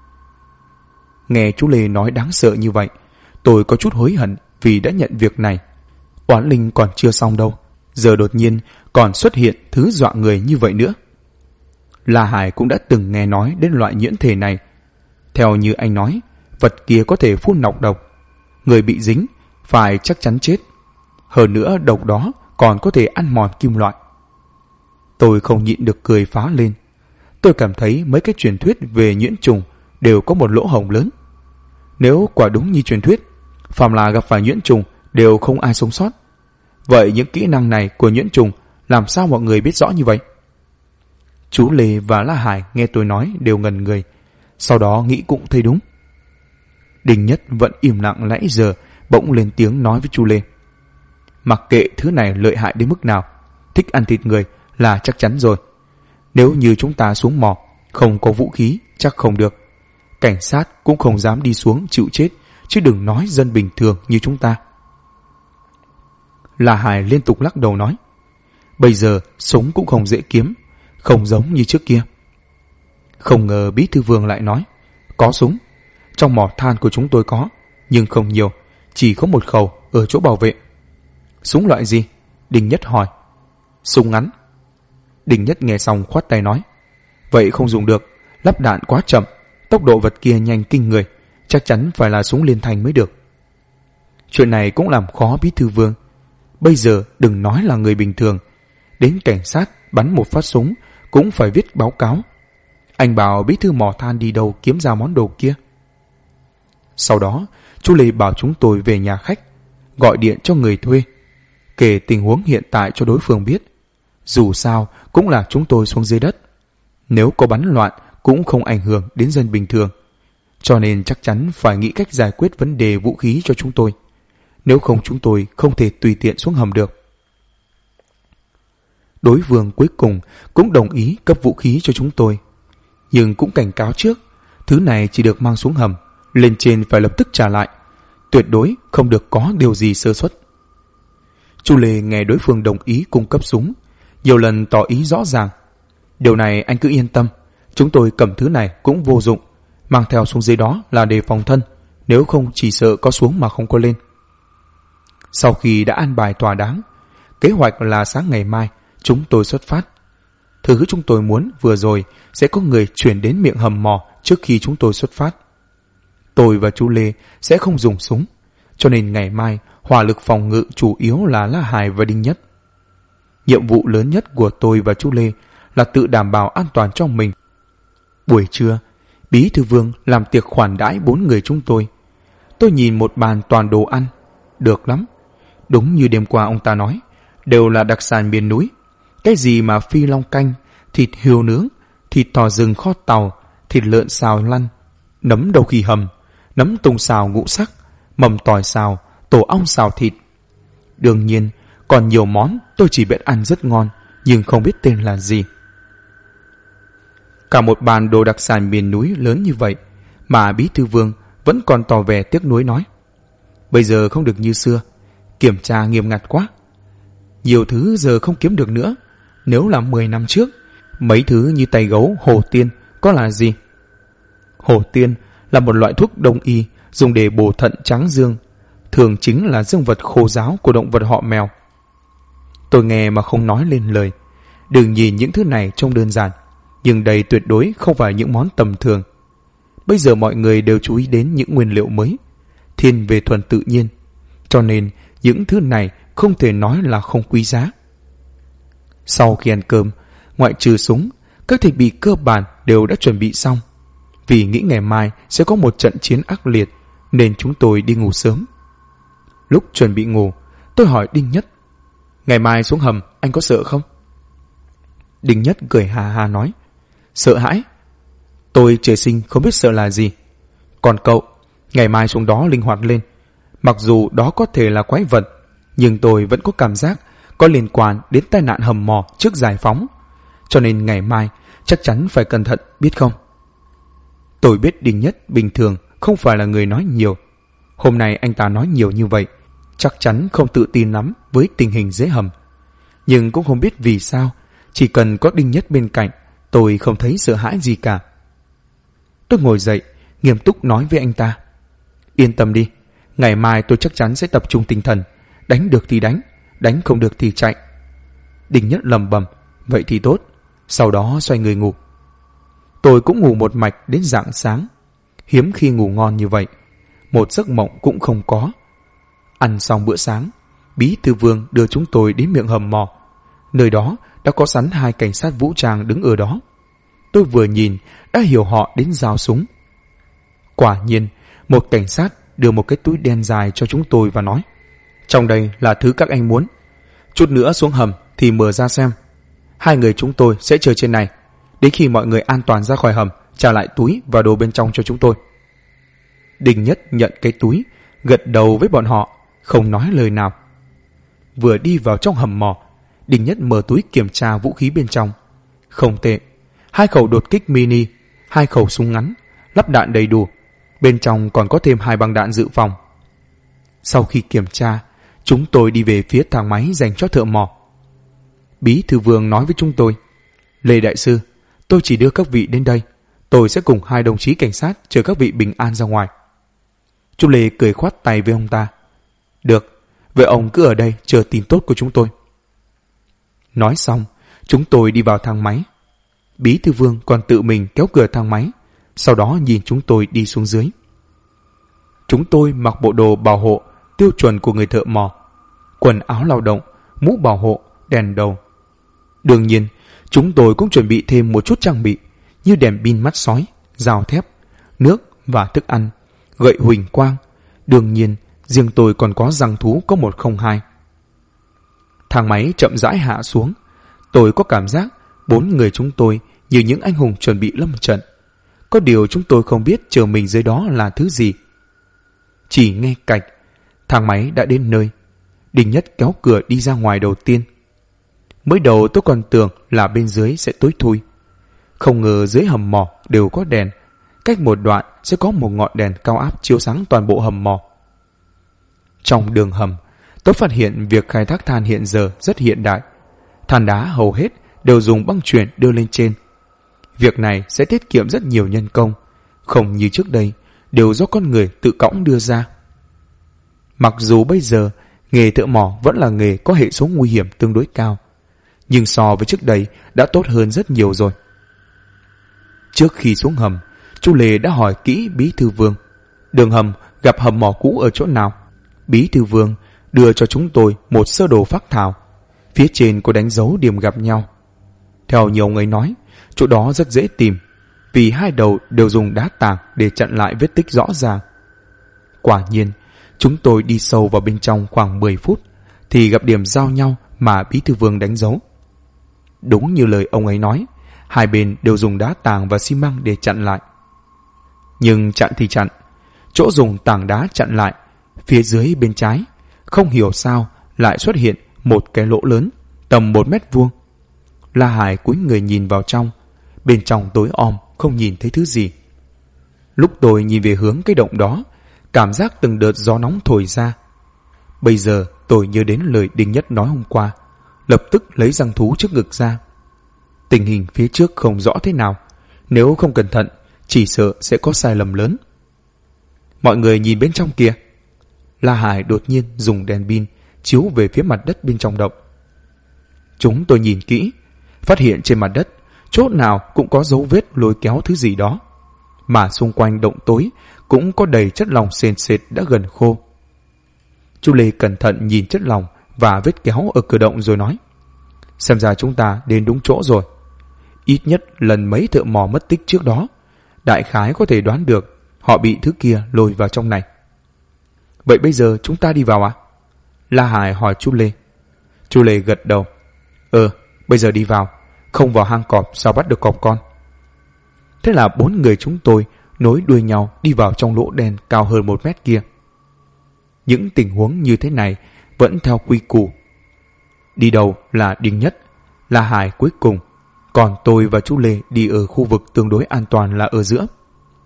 Nghe chú Lê nói đáng sợ như vậy, tôi có chút hối hận vì đã nhận việc này. Oán linh còn chưa xong đâu, giờ đột nhiên còn xuất hiện thứ dọa người như vậy nữa. La Hải cũng đã từng nghe nói đến loại nhuyễn thể này. Theo như anh nói, vật kia có thể phun nọc độc, người bị dính phải chắc chắn chết. Hơn nữa độc đó còn có thể ăn mòn kim loại. Tôi không nhịn được cười phá lên. Tôi cảm thấy mấy cái truyền thuyết về nhuyễn trùng đều có một lỗ hổng lớn. Nếu quả đúng như truyền thuyết, phàm là gặp phải nhuyễn trùng đều không ai sống sót, vậy những kỹ năng này của nhuyễn trùng làm sao mọi người biết rõ như vậy? Chú Lê và La Hải nghe tôi nói đều ngần người, sau đó nghĩ cũng thấy đúng. Đinh Nhất vẫn im lặng nãy giờ, bỗng lên tiếng nói với chú Lê: mặc kệ thứ này lợi hại đến mức nào, thích ăn thịt người là chắc chắn rồi. Nếu như chúng ta xuống mỏ, không có vũ khí chắc không được. Cảnh sát cũng không dám đi xuống chịu chết, chứ đừng nói dân bình thường như chúng ta. La Hải liên tục lắc đầu nói: bây giờ súng cũng không dễ kiếm, không giống như trước kia. Không ngờ Bí Thư Vương lại nói: có súng. Trong mỏ than của chúng tôi có, nhưng không nhiều, chỉ có một khẩu ở chỗ bảo vệ. Súng loại gì? Đinh Nhất hỏi. Súng ngắn. Đinh Nhất nghe xong khoát tay nói: vậy không dùng được, lắp đạn quá chậm, tốc độ vật kia nhanh kinh người, chắc chắn phải là súng liên thanh mới được. Chuyện này cũng làm khó Bí Thư Vương. Bây giờ đừng nói là người bình thường, đến cảnh sát bắn một phát súng cũng phải viết báo cáo. Anh bảo bí thư mỏ than đi đâu kiếm ra món đồ kia. Sau đó, chú Lê bảo chúng tôi về nhà khách, gọi điện cho người thuê, kể tình huống hiện tại cho đối phương biết. Dù sao cũng là chúng tôi xuống dưới đất, nếu có bắn loạn cũng không ảnh hưởng đến dân bình thường, cho nên chắc chắn phải nghĩ cách giải quyết vấn đề vũ khí cho chúng tôi. Nếu không chúng tôi không thể tùy tiện xuống hầm được. đối phương cuối cùng cũng đồng ý cấp vũ khí cho chúng tôi. Nhưng cũng cảnh cáo trước, thứ này chỉ được mang xuống hầm, lên trên phải lập tức trả lại. Tuyệt đối không được có điều gì sơ suất. Chu Lê nghe đối phương đồng ý cung cấp súng, nhiều lần tỏ ý rõ ràng. Điều này anh cứ yên tâm, chúng tôi cầm thứ này cũng vô dụng, mang theo xuống dưới đó là để phòng thân, nếu không chỉ sợ có xuống mà không có lên. Sau khi đã an bài thỏa đáng, kế hoạch là sáng ngày mai chúng tôi xuất phát. Thứ chúng tôi muốn vừa rồi sẽ có người chuyển đến miệng hầm mỏ trước khi chúng tôi xuất phát. Tôi và chú Lê sẽ không dùng súng, cho nên ngày mai hỏa lực phòng ngự chủ yếu là La Hải và Đinh Nhất. Nhiệm vụ lớn nhất của tôi và chú Lê là tự đảm bảo an toàn cho mình. Buổi trưa, Bí Thư Vương làm tiệc khoản đãi 4 người chúng tôi. Tôi nhìn một bàn toàn đồ ăn, được lắm. Đúng như đêm qua ông ta nói, đều là đặc sản miền núi. Cái gì mà phi long canh, thịt hươu nướng, thịt thỏ rừng kho tàu, thịt lợn xào lăn, nấm đầu khỉ hầm, nấm tùng xào ngũ sắc, mầm tỏi xào, tổ ong xào thịt. Đương nhiên, còn nhiều món tôi chỉ biết ăn rất ngon, nhưng không biết tên là gì. Cả một bàn đồ đặc sản miền núi lớn như vậy, mà Bí Thư Vương vẫn còn tỏ vẻ tiếc nuối nói. Bây giờ không được như xưa, kiểm tra nghiêm ngặt quá. Nhiều thứ giờ không kiếm được nữa. Nếu là 10 năm trước, mấy thứ như tay gấu, hổ tiên có là gì? Hổ tiên là một loại thuốc đông y dùng để bổ thận tráng dương, thường chính là dương vật khô ráo của động vật họ mèo. Tôi nghe mà không nói lên lời. Đừng nhìn những thứ này trông đơn giản, nhưng đây tuyệt đối không phải những món tầm thường. Bây giờ mọi người đều chú ý đến những nguyên liệu mới, thiên về thuần tự nhiên, cho nên những thứ này không thể nói là không quý giá. Sau khi ăn cơm, ngoại trừ súng, các thiết bị cơ bản đều đã chuẩn bị xong. Vì nghĩ ngày mai sẽ có một trận chiến ác liệt, nên chúng tôi đi ngủ sớm. Lúc chuẩn bị ngủ, tôi hỏi Đinh Nhất, ngày mai xuống hầm anh có sợ không? Đinh Nhất cười hà hà nói, sợ hãi? Tôi trời sinh không biết sợ là gì. Còn cậu, ngày mai xuống đó linh hoạt lên. Mặc dù đó có thể là quái vật, nhưng tôi vẫn có cảm giác có liên quan đến tai nạn hầm mỏ trước giải phóng. Cho nên ngày mai chắc chắn phải cẩn thận, biết không? Tôi biết Đinh Nhất bình thường không phải là người nói nhiều. Hôm nay anh ta nói nhiều như vậy, chắc chắn không tự tin lắm với tình hình dưới hầm. Nhưng cũng không biết vì sao, chỉ cần có Đinh Nhất bên cạnh, tôi không thấy sợ hãi gì cả. Tôi ngồi dậy, nghiêm túc nói với anh ta, yên tâm đi, ngày mai tôi chắc chắn sẽ tập trung tinh thần, đánh được thì đánh, đánh không được thì chạy. Đinh Nhất lầm bầm, vậy thì tốt, sau đó xoay người ngủ. Tôi cũng ngủ một mạch đến rạng sáng, hiếm khi ngủ ngon như vậy, một giấc mộng cũng không có. Ăn xong bữa sáng, Bí Thư Vương đưa chúng tôi đến miệng hầm mỏ. Nơi đó đã có sẵn 2 cảnh sát vũ trang đứng ở đó. Tôi vừa nhìn đã hiểu họ đến giao súng. Quả nhiên, một cảnh sát đưa một cái túi đen dài cho chúng tôi và nói, trong đây là thứ các anh muốn. Chút nữa xuống hầm thì mở ra xem. 2 người chúng tôi sẽ chờ trên này. Đến khi mọi người an toàn ra khỏi hầm, trả lại túi và đồ bên trong cho chúng tôi. Đinh Nhất nhận cái túi, gật đầu với bọn họ, không nói lời nào. Vừa đi vào trong hầm mỏ, Đinh Nhất mở túi kiểm tra vũ khí bên trong. Không tệ, 2 khẩu đột kích mini, 2 khẩu súng ngắn, lắp đạn đầy đủ. Bên trong còn có thêm 2 băng đạn dự phòng. Sau khi kiểm tra, chúng tôi đi về phía thang máy dành cho thợ mỏ. Bí Thư Vương nói với chúng tôi, Lê Đại Sư, tôi chỉ đưa các vị đến đây. Tôi sẽ cùng 2 đồng chí cảnh sát chờ các vị bình an ra ngoài. Chú Lê cười khoát tay với ông ta. Được, vậy ông cứ ở đây chờ tin tốt của chúng tôi. Nói xong, chúng tôi đi vào thang máy. Bí Thư Vương còn tự mình kéo cửa thang máy, sau đó nhìn chúng tôi đi xuống dưới. Chúng tôi mặc bộ đồ bảo hộ tiêu chuẩn của người thợ mỏ, quần áo lao động, mũ bảo hộ, đèn đầu. Đương nhiên, chúng tôi cũng chuẩn bị thêm một chút trang bị như đèn pin mắt sói, dao thép, nước và thức ăn, gậy huỳnh quang. Đương nhiên, riêng tôi còn có giằng thú có 102. Thang máy chậm rãi hạ xuống. Tôi có cảm giác 4 người chúng tôi như những anh hùng chuẩn bị lâm trận. Có điều chúng tôi không biết chờ mình dưới đó là thứ gì. Chỉ nghe cạch, thang máy đã đến nơi. Đinh Nhất kéo cửa đi ra ngoài đầu tiên. Mới đầu tôi còn tưởng là bên dưới sẽ tối thui. Không ngờ dưới hầm mỏ đều có đèn. Cách một đoạn sẽ có một ngọn đèn cao áp chiếu sáng toàn bộ hầm mỏ. Trong đường hầm, tôi phát hiện việc khai thác than hiện giờ rất hiện đại. Than đá hầu hết đều dùng băng chuyền đưa lên trên. Việc này sẽ tiết kiệm rất nhiều nhân công, không như trước đây đều do con người tự cõng đưa ra. Mặc dù bây giờ nghề thợ mỏ vẫn là nghề có hệ số nguy hiểm tương đối cao, nhưng so với trước đây đã tốt hơn rất nhiều rồi. Trước khi xuống hầm, chú Lê đã hỏi kỹ Bí Thư Vương đường hầm gặp hầm mỏ cũ ở chỗ nào. Bí Thư Vương đưa cho chúng tôi một sơ đồ phác thảo, phía trên có đánh dấu điểm gặp nhau. Theo nhiều người nói, chỗ đó rất dễ tìm, vì hai đầu đều dùng đá tảng để chặn lại vết tích rõ ràng. Quả nhiên, chúng tôi đi sâu vào bên trong khoảng 10 phút thì gặp điểm giao nhau mà Bí Thư Vương đánh dấu. Đúng như lời ông ấy nói, hai bên đều dùng đá tảng và xi măng để chặn lại. Nhưng chặn thì chặn, chỗ dùng tảng đá chặn lại, phía dưới bên trái, không hiểu sao lại xuất hiện một cái lỗ lớn, tầm 1 mét vuông. La Hải cúi người nhìn vào trong, bên trong tối om, không nhìn thấy thứ gì. Lúc tôi nhìn về hướng cái động đó, cảm giác từng đợt gió nóng thổi ra. Bây giờ tôi nhớ đến lời Đinh Nhất nói hôm qua, lập tức lấy răng thú trước ngực ra. Tình hình phía trước không rõ thế nào, nếu không cẩn thận, chỉ sợ sẽ có sai lầm lớn. Mọi người nhìn bên trong kìa. La Hải đột nhiên dùng đèn pin chiếu về phía mặt đất bên trong động. Chúng tôi nhìn kỹ, phát hiện trên mặt đất chỗ nào cũng có dấu vết lôi kéo thứ gì đó, mà xung quanh động tối cũng có đầy chất lỏng sền sệt đã gần khô. Chú Lê cẩn thận nhìn chất lỏng và vết kéo ở cửa động rồi nói: xem ra chúng ta đến đúng chỗ rồi. Ít nhất lần mấy thợ mỏ mất tích trước đó, đại khái có thể đoán được họ bị thứ kia lôi vào trong này. Vậy bây giờ chúng ta đi vào à? La Hải hỏi chú Lê. Chú Lê gật đầu. Bây giờ đi vào, không vào hang cọp sao bắt được cọp con. Thế là 4 người chúng tôi nối đuôi nhau đi vào trong lỗ đen cao hơn 1 mét kia. Những tình huống như thế này vẫn theo quy củ. Đi đầu là Đinh Nhất, La Hải cuối cùng, còn tôi và chú Lê đi ở khu vực tương đối an toàn là ở giữa.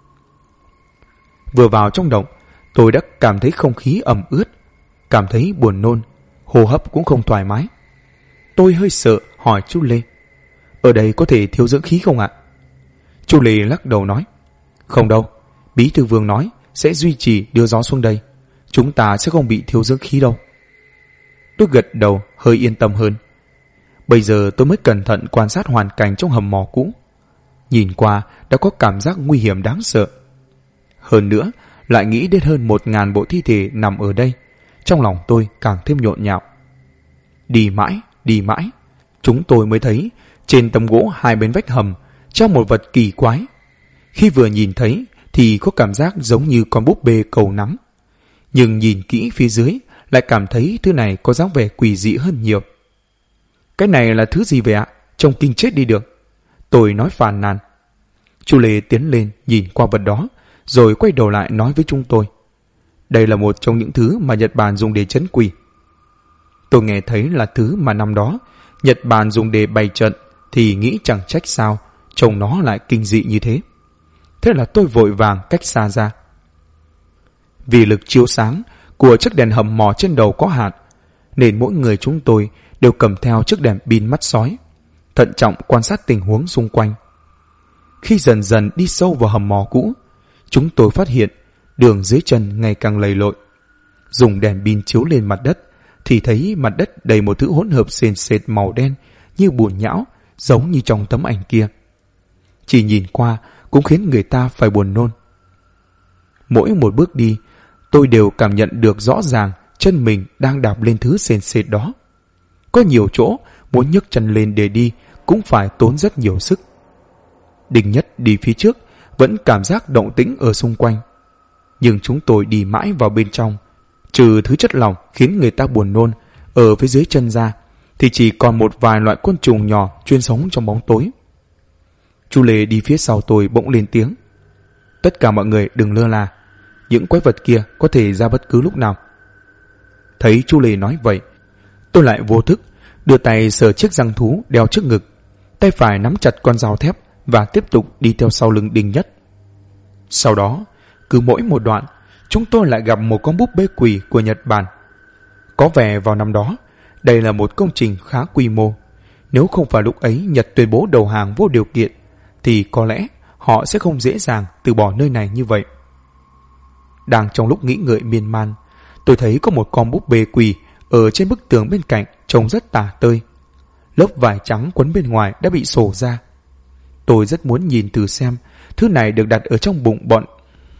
Vừa vào trong động, tôi đã cảm thấy không khí ẩm ướt, cảm thấy buồn nôn, hô hấp cũng không thoải mái. Tôi hơi sợ hỏi chú Lê: ở đây có thể thiếu dưỡng khí không ạ? Chú Lê lắc đầu nói: không đâu, Bí Thư Vương nói sẽ duy trì đưa gió xuống đây, chúng ta sẽ không bị thiếu dưỡng khí đâu. Tôi gật đầu hơi yên tâm hơn. Bây giờ tôi mới cẩn thận quan sát hoàn cảnh trong hầm mỏ cũ. Nhìn qua đã có cảm giác nguy hiểm đáng sợ. Hơn nữa lại nghĩ đến hơn 1000 bộ thi thể nằm ở đây, trong lòng tôi càng thêm nhộn nhạo. Đi mãi, chúng tôi mới thấy trên tấm gỗ hai bên vách hầm treo một vật kỳ quái. Khi vừa nhìn thấy thì có cảm giác giống như con búp bê cầu nắng, nhưng nhìn kỹ phía dưới lại cảm thấy thứ này có dáng vẻ quỷ dị hơn nhiều. Cái này là thứ gì vậy ạ? Trông kinh chết đi được. Tôi nói phàn nàn. Chú Lê tiến lên nhìn qua vật đó, rồi quay đầu lại nói với chúng tôi: đây là một trong những thứ mà Nhật Bản dùng để trấn quỷ. Tôi nghe thấy là thứ mà năm đó Nhật Bản dùng để bày trận, thì nghĩ chẳng trách sao trông nó lại kinh dị như thế. Thế là tôi vội vàng cách xa ra. Vì lực chiếu sáng của chiếc đèn hầm mỏ trên đầu có hạn, nên mỗi người chúng tôi đều cầm theo chiếc đèn pin mắt sói, thận trọng quan sát tình huống xung quanh. Khi dần dần đi sâu vào hầm mỏ cũ, chúng tôi phát hiện đường dưới chân ngày càng lầy lội. Dùng đèn pin chiếu lên mặt đất thì thấy mặt đất đầy một thứ hỗn hợp sền sệt màu đen như bùn nhão, giống như trong tấm ảnh kia. Chỉ nhìn qua cũng khiến người ta phải buồn nôn. Mỗi một bước đi, tôi đều cảm nhận được rõ ràng chân mình đang đạp lên thứ sền sệt đó. Có nhiều chỗ muốn nhấc chân lên để đi cũng phải tốn rất nhiều sức. Đinh Nhất đi phía trước vẫn cảm giác động tĩnh ở xung quanh, nhưng chúng tôi đi mãi vào bên trong, trừ thứ chất lỏng khiến người ta buồn nôn ở phía dưới chân ra, thì chỉ còn một vài loại côn trùng nhỏ chuyên sống trong bóng tối. Chú Lê đi phía sau tôi bỗng lên tiếng: tất cả mọi người đừng lơ là, những quái vật kia có thể ra bất cứ lúc nào. Thấy chú Lê nói vậy, tôi lại vô thức đưa tay sờ chiếc răng thú đeo trước ngực, tay phải nắm chặt con dao thép và tiếp tục đi theo sau lưng Đinh Nhất. Sau đó, cứ mỗi một đoạn, chúng tôi lại gặp một con búp bê quỷ của Nhật Bản. Có vẻ vào năm đó, đây là một công trình khá quy mô. Nếu không phải lúc ấy Nhật tuyên bố đầu hàng vô điều kiện, thì có lẽ họ sẽ không dễ dàng từ bỏ nơi này như vậy. Đang trong lúc nghĩ ngợi miên man, tôi thấy có một con búp bê quỷ ở trên bức tường bên cạnh trông rất tả tơi. Lớp vải trắng quấn bên ngoài đã bị xổ ra. Tôi rất muốn nhìn thử xem thứ này được đặt ở trong bụng bọn,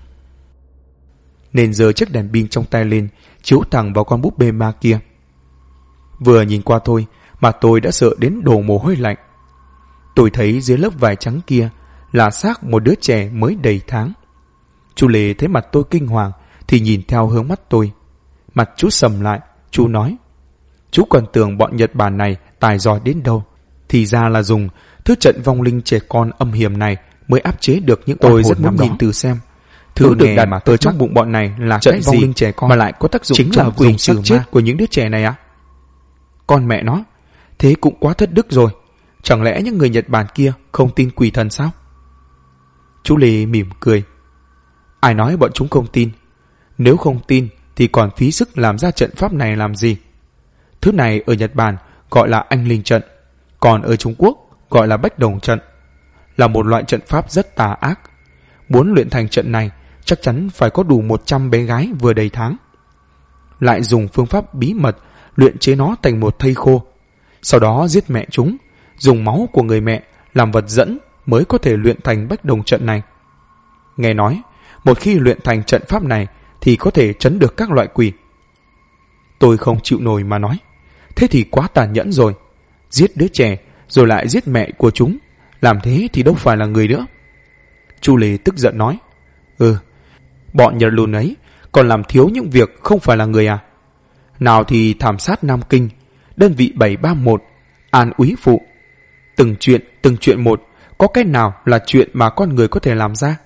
nên giơ chiếc đèn pin trong tay lên, chiếu thẳng vào con búp bê ma kia. Vừa nhìn qua thôi mà tôi đã sợ đến đổ mồ hôi lạnh. Tôi thấy dưới lớp vải trắng kia là xác một đứa trẻ mới đầy tháng. Chú Lê thấy mặt tôi kinh hoàng thì nhìn theo hướng mắt tôi. Mặt chú sầm lại, chú nói: chú còn tưởng bọn Nhật Bản này tài giỏi đến đâu, thì ra là dùng thứ trận vong linh trẻ con âm hiểm này mới áp chế được những tôi rất muốn nhìn từ xem thứ được đặt ở trong bụng bọn này là trận vong linh trẻ con mà lại có tác dụng chính là quỷ xác chết của những đứa trẻ này à? Con mẹ nó, thế cũng quá thất đức rồi. Chẳng lẽ những người Nhật Bản kia không tin quỷ thần sao? Chú Lê mỉm cười: ai nói bọn chúng không tin? Nếu không tin thì còn phí sức làm ra trận pháp này làm gì? Thứ này ở Nhật Bản gọi là anh linh trận, còn ở Trung Quốc gọi là bách đồng trận, là một loại trận pháp rất tà ác. Muốn luyện thành trận này chắc chắn phải có đủ 100 bé gái vừa đầy tháng. Lại dùng phương pháp bí mật luyện chế nó thành một thây khô, sau đó giết mẹ chúng, dùng máu của người mẹ làm vật dẫn mới có thể luyện thành bách đồng trận này. Nghe nói một khi luyện thành trận pháp này thì có thể trấn được các loại quỷ. Tôi không chịu nổi mà nói: thế thì quá tàn nhẫn rồi. Giết đứa trẻ rồi lại giết mẹ của chúng, làm thế thì đâu phải là người nữa. Chu Lê tức giận nói: bọn Nhật Lùn ấy còn làm thiếu những việc không phải là người à? Nào thì thảm sát Nam Kinh, đơn vị 731, An Úy Phụ. Từng chuyện một, có cái nào là chuyện mà con người có thể làm ra?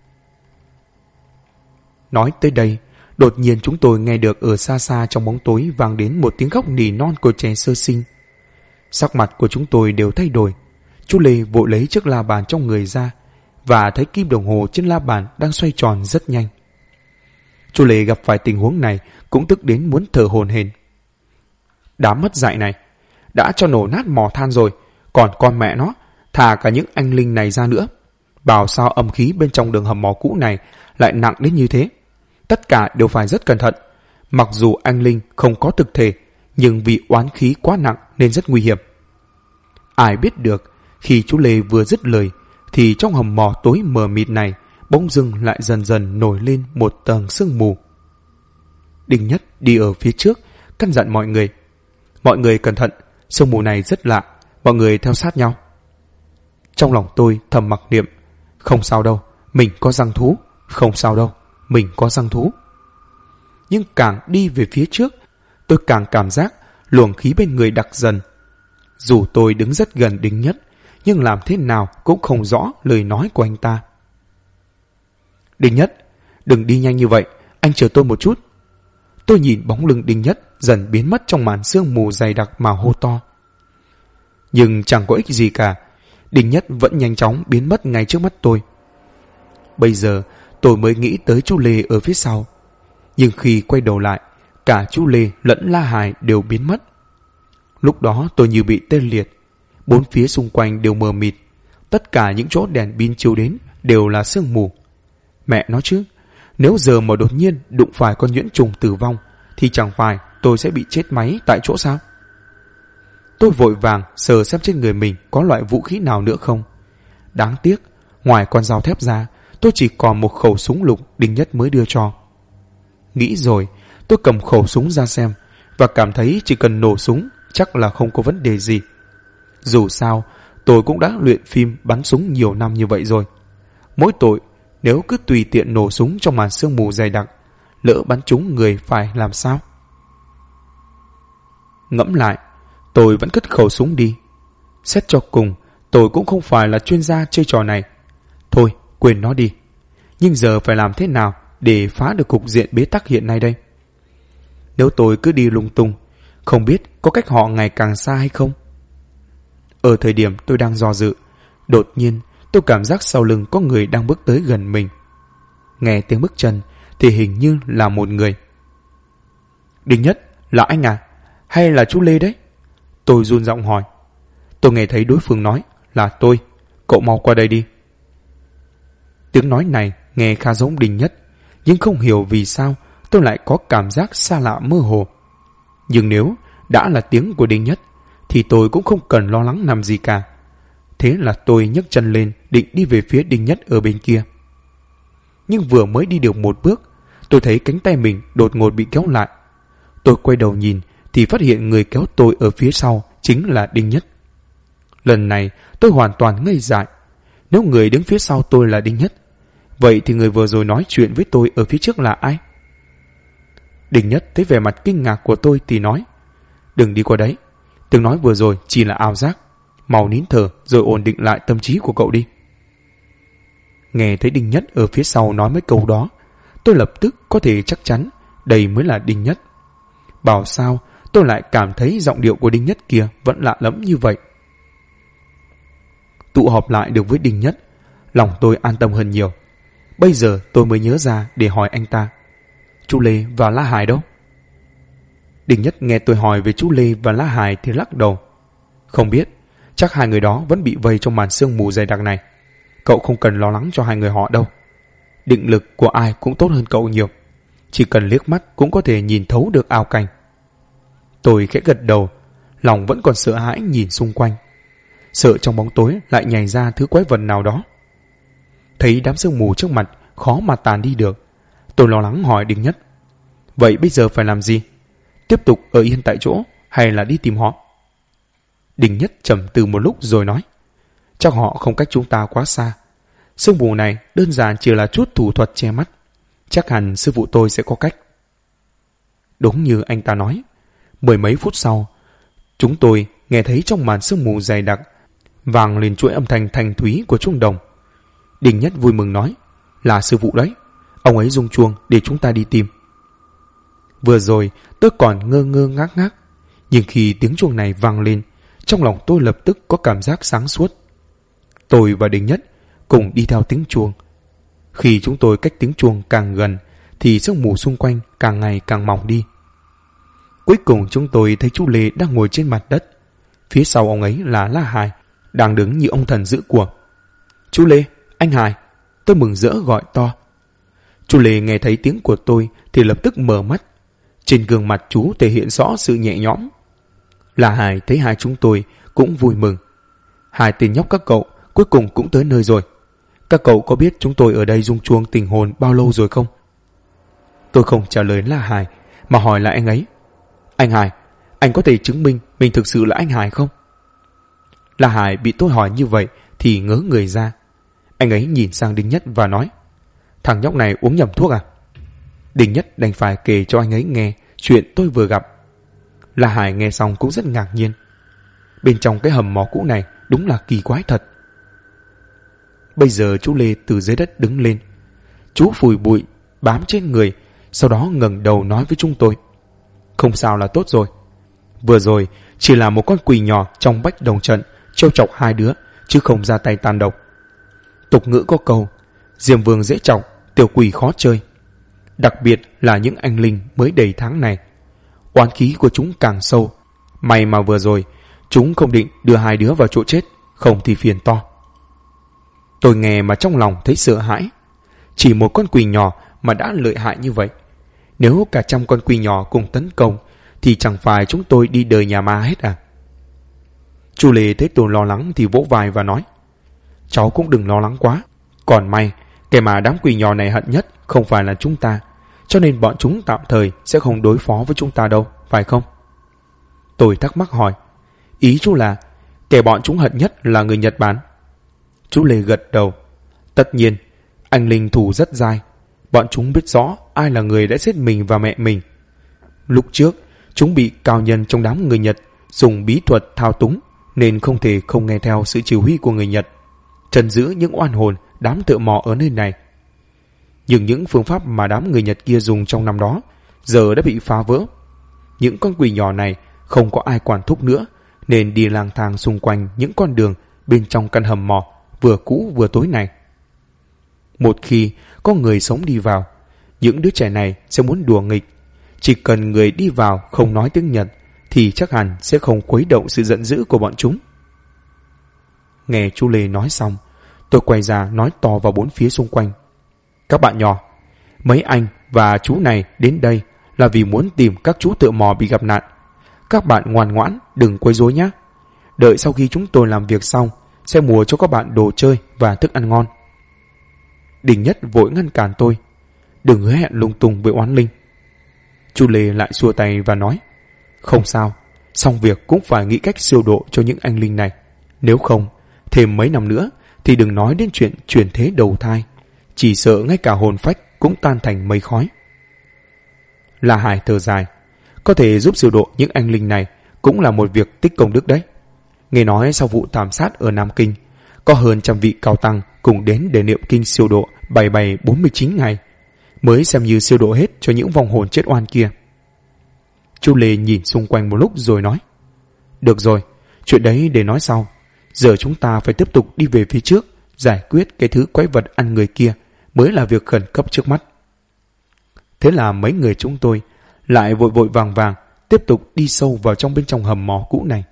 Nói tới đây, đột nhiên chúng tôi nghe được ở xa xa trong bóng tối vang đến một tiếng khóc nỉ non của trẻ sơ sinh. Sắc mặt của chúng tôi đều thay đổi. Chú Lê vội lấy chiếc la bàn trong người ra và thấy kim đồng hồ trên la bàn đang xoay tròn rất nhanh. Chú Lê gặp phải tình huống này cũng tức đến muốn thở hổn hển. Đám mất dạy này, đã cho nổ nát mỏ than rồi, còn con mẹ nó thả cả những anh linh này ra nữa. Bảo sao âm khí bên trong đường hầm mỏ cũ này lại nặng đến như thế? Tất cả đều phải rất cẩn thận. Mặc dù anh linh không có thực thể, nhưng vì oán khí quá nặng nên rất nguy hiểm. Ai biết được, khi chú Lê vừa dứt lời thì trong hầm mỏ tối mờ mịt này bỗng dưng lại dần dần nổi lên một tầng sương mù. Đinh Nhất đi ở phía trước căn dặn mọi người: mọi người cẩn thận, sương mù này rất lạ, mọi người theo sát nhau. Trong lòng tôi thầm mặc niệm: không sao đâu, mình có răng thú. Không sao đâu, mình có răng thú. Nhưng càng đi về phía trước, tôi càng cảm giác luồng khí bên người đặc dần. Dù tôi đứng rất gần Đinh Nhất, nhưng làm thế nào cũng không rõ lời nói của anh ta. Đinh Nhất, đừng đi nhanh như vậy, anh chờ tôi một chút. Tôi nhìn bóng lưng Đinh Nhất dần biến mất trong màn sương mù dày đặc mà hô to. Nhưng chẳng có ích gì cả. Đinh Nhất vẫn nhanh chóng biến mất ngay trước mắt tôi. Bây giờ tôi mới nghĩ tới chú Lê ở phía sau. Nhưng khi quay đầu lại, cả chú Lê lẫn La Hải đều biến mất. Lúc đó tôi như bị tê liệt. Bốn phía xung quanh đều mờ mịt. Tất cả những chỗ đèn pin chiếu đến đều là sương mù. Mẹ nói chứ, nếu giờ mà đột nhiên đụng phải con nhuyễn trùng tử vong thì chẳng phải tôi sẽ bị chết máy tại chỗ sao? Tôi vội vàng sờ xem trên người mình có loại vũ khí nào nữa không. Đáng tiếc, ngoài con dao thép ra, tôi chỉ còn một khẩu súng lục Đinh Nhất mới đưa cho. Nghĩ rồi, tôi cầm khẩu súng ra xem và cảm thấy chỉ cần nổ súng chắc là không có vấn đề gì. Dù sao, tôi cũng đã luyện phim bắn súng nhiều năm như vậy rồi. Mỗi tội, nếu cứ tùy tiện nổ súng trong màn sương mù dày đặc, lỡ bắn trúng người phải làm sao? Ngẫm lại, tôi vẫn cất khẩu súng đi. Xét cho cùng, tôi cũng không phải là chuyên gia chơi trò này. Thôi, quên nó đi. Nhưng giờ phải làm thế nào để phá được cục diện bế tắc hiện nay đây? Nếu tôi cứ đi lung tung, không biết có cách họ ngày càng xa hay không? Ở thời điểm tôi đang do dự, đột nhiên tôi cảm giác sau lưng có người đang bước tới gần mình. Nghe tiếng bước chân thì hình như là một người. Đinh Nhất, là anh à? Hay là chú Lê đấy? Tôi run giọng hỏi. Tôi nghe thấy đối phương nói, là tôi, cậu mau qua đây đi. Tiếng nói này nghe khá giống Đinh Nhất, nhưng không hiểu vì sao tôi lại có cảm giác xa lạ mơ hồ. Nhưng nếu đã là tiếng của Đinh Nhất thì tôi cũng không cần lo lắng làm gì cả. Thế là tôi nhấc chân lên định đi về phía Đinh Nhất ở bên kia. Nhưng vừa mới đi được một bước, tôi thấy cánh tay mình đột ngột bị kéo lại. Tôi quay đầu nhìn thì phát hiện người kéo tôi ở phía sau chính là Đinh Nhất. Lần này tôi hoàn toàn ngây dại. Nếu người đứng phía sau tôi là Đinh Nhất, vậy thì người vừa rồi nói chuyện với tôi ở phía trước là ai? Đinh Nhất thấy vẻ mặt kinh ngạc của tôi thì nói, đừng đi qua đấy, tiếng nói vừa rồi chỉ là ảo giác, mau nín thở rồi ổn định lại tâm trí của cậu đi. Nghe thấy Đinh Nhất ở phía sau nói mấy câu đó, tôi lập tức có thể chắc chắn đây mới là Đinh Nhất. Bảo sao tôi lại cảm thấy giọng điệu của Đinh Nhất kia vẫn lạ lẫm như vậy. Tụ họp lại được với Đinh Nhất, lòng tôi an tâm hơn nhiều. Bây giờ tôi mới nhớ ra để hỏi anh ta, chú Lê và La Hải đâu? Đinh Nhất nghe tôi hỏi về chú Lê và La Hải thì lắc đầu. Không biết, chắc hai người đó vẫn bị vây trong màn sương mù dày đặc này. Cậu không cần lo lắng cho hai người họ đâu. Định lực của ai cũng tốt hơn cậu nhiều. Chỉ cần liếc mắt cũng có thể nhìn thấu được ảo cảnh. Tôi khẽ gật đầu, lòng vẫn còn sợ hãi nhìn xung quanh. Sợ trong bóng tối lại nhảy ra thứ quái vật nào đó. Thấy đám sương mù trước mặt khó mà tàn đi được, tôi lo lắng hỏi Đinh Nhất, vậy bây giờ phải làm gì? Tiếp tục ở yên tại chỗ hay là đi tìm họ? Đinh Nhất trầm tư một lúc rồi nói, chắc họ không cách chúng ta quá xa. Sương mù này đơn giản chỉ là chút thủ thuật che mắt. Chắc hẳn sư phụ tôi sẽ có cách. Đúng như anh ta nói, 10 mấy phút sau, chúng tôi nghe thấy trong màn sương mù dày đặc vang lên chuỗi âm thanh thanh thúy của chuông đồng. Đinh Nhất vui mừng nói, là sư phụ đấy, ông ấy rung chuông để chúng ta đi tìm. Vừa rồi tôi còn ngơ ngơ ngác ngác, nhưng khi tiếng chuông này vang lên, trong lòng tôi lập tức có cảm giác sáng suốt. Tôi và Đinh Nhất cùng đi theo tiếng chuông. Khi chúng tôi cách tiếng chuông càng gần thì sương mù xung quanh càng ngày càng mỏng đi. Cuối cùng chúng tôi thấy chú Lê đang ngồi trên mặt đất. Phía sau ông ấy là La Hải, đang đứng như ông thần giữ của. Chú Lê, anh Hải, tôi mừng rỡ gọi to. Chú Lê nghe thấy tiếng của tôi thì lập tức mở mắt. Trên gương mặt chú thể hiện rõ sự nhẹ nhõm. La Hải thấy hai chúng tôi cũng vui mừng. Hai tên nhóc các cậu cuối cùng cũng tới nơi rồi. Các cậu có biết chúng tôi ở đây rung chuông tình hồn bao lâu rồi không? Tôi không trả lời La Hải mà hỏi lại anh ấy. Anh Hải, anh có thể chứng minh mình thực sự là anh Hải không? La Hải bị tôi hỏi như vậy thì ngớ người ra. Anh ấy nhìn sang Đinh Nhất và nói, thằng nhóc này uống nhầm thuốc à? Đinh Nhất đành phải kể cho anh ấy nghe chuyện tôi vừa gặp. La Hải nghe xong cũng rất ngạc nhiên. Bên trong cái hầm mỏ cũ này đúng là kỳ quái thật. Bây giờ chú Lê từ dưới đất đứng lên. Chú phủi bụi bám trên người, sau đó ngẩng đầu nói với chúng tôi, không sao là tốt rồi. Vừa rồi chỉ là một con quỷ nhỏ trong bách đồng trận trêu chọc hai đứa, chứ không ra tay tàn độc. Tục ngữ có câu, Diêm Vương dễ chọc, tiểu quỷ khó chơi. Đặc biệt là những anh linh mới đầy tháng này, oán khí của chúng càng sâu. May mà vừa rồi chúng không định đưa hai đứa vào chỗ chết, không thì phiền to. Tôi nghe mà trong lòng thấy sợ hãi. Chỉ một con quỷ nhỏ mà đã lợi hại như vậy. Nếu cả trăm con quỷ nhỏ cùng tấn công thì chẳng phải chúng tôi đi đời nhà ma hết à? Chú Lê thấy tôi lo lắng thì vỗ vai và nói, cháu cũng đừng lo lắng quá. Còn may kẻ mà đám quỷ nhỏ này hận nhất không phải là chúng ta, cho nên bọn chúng tạm thời sẽ không đối phó với chúng ta đâu, phải không? Tôi thắc mắc hỏi, ý chú là kẻ bọn chúng hận nhất là người Nhật Bản? Chú Lê gật đầu. Tất nhiên, anh linh thủ rất dai. Bọn chúng biết rõ ai là người đã giết mình và mẹ mình. Lúc trước, chúng bị cao nhân trong đám người Nhật dùng bí thuật thao túng, nên không thể không nghe theo sự chỉ huy của người Nhật, trấn giữ những oan hồn đám thợ mỏ ở nơi này. Nhưng những phương pháp mà đám người Nhật kia dùng trong năm đó giờ đã bị phá vỡ. Những con quỷ nhỏ này không có ai quản thúc nữa, nên đi lang thang xung quanh những con đường bên trong căn hầm mỏ vừa cũ vừa tối này. Một khi có người sống đi vào, những đứa trẻ này sẽ muốn đùa nghịch. Chỉ cần người đi vào không nói tiếng Nhật thì chắc hẳn sẽ không khuấy động sự giận dữ của bọn chúng. Nghe chú Lê nói xong, tôi quay ra nói to vào bốn phía xung quanh. Các bạn nhỏ, mấy anh và chú này đến đây là vì muốn tìm các chú thợ mỏ bị gặp nạn. Các bạn ngoan ngoãn, đừng quấy rối nhé. Đợi sau khi chúng tôi làm việc xong, sẽ mua cho các bạn đồ chơi và thức ăn ngon. Đình Nhất vội ngăn cản tôi. Đừng hứa hẹn lung tung với oán linh. Chú Lê lại xua tay và nói, không sao, xong việc cũng phải nghĩ cách siêu độ cho những anh linh này. Nếu không, thêm mấy năm nữa thì đừng nói đến chuyện chuyển thế đầu thai. Chỉ sợ ngay cả hồn phách cũng tan thành mây khói. La Hải thở dài, có thể giúp siêu độ những anh linh này cũng là một việc tích công đức đấy. Nghe nói sau vụ thảm sát ở Nam Kinh, có hơn 100 vị cao tăng cùng đến để niệm kinh siêu độ 49 ngày, mới xem như siêu độ hết cho những vong hồn chết oan kia. Chú Lê nhìn xung quanh một lúc rồi nói, được rồi, chuyện đấy để nói sau. Giờ chúng ta phải tiếp tục đi về phía trước, giải quyết cái thứ quái vật ăn người kia mới là việc khẩn cấp trước mắt. Thế là mấy người chúng tôi lại vội vội vàng vàng tiếp tục đi sâu vào bên trong hầm mỏ cũ này.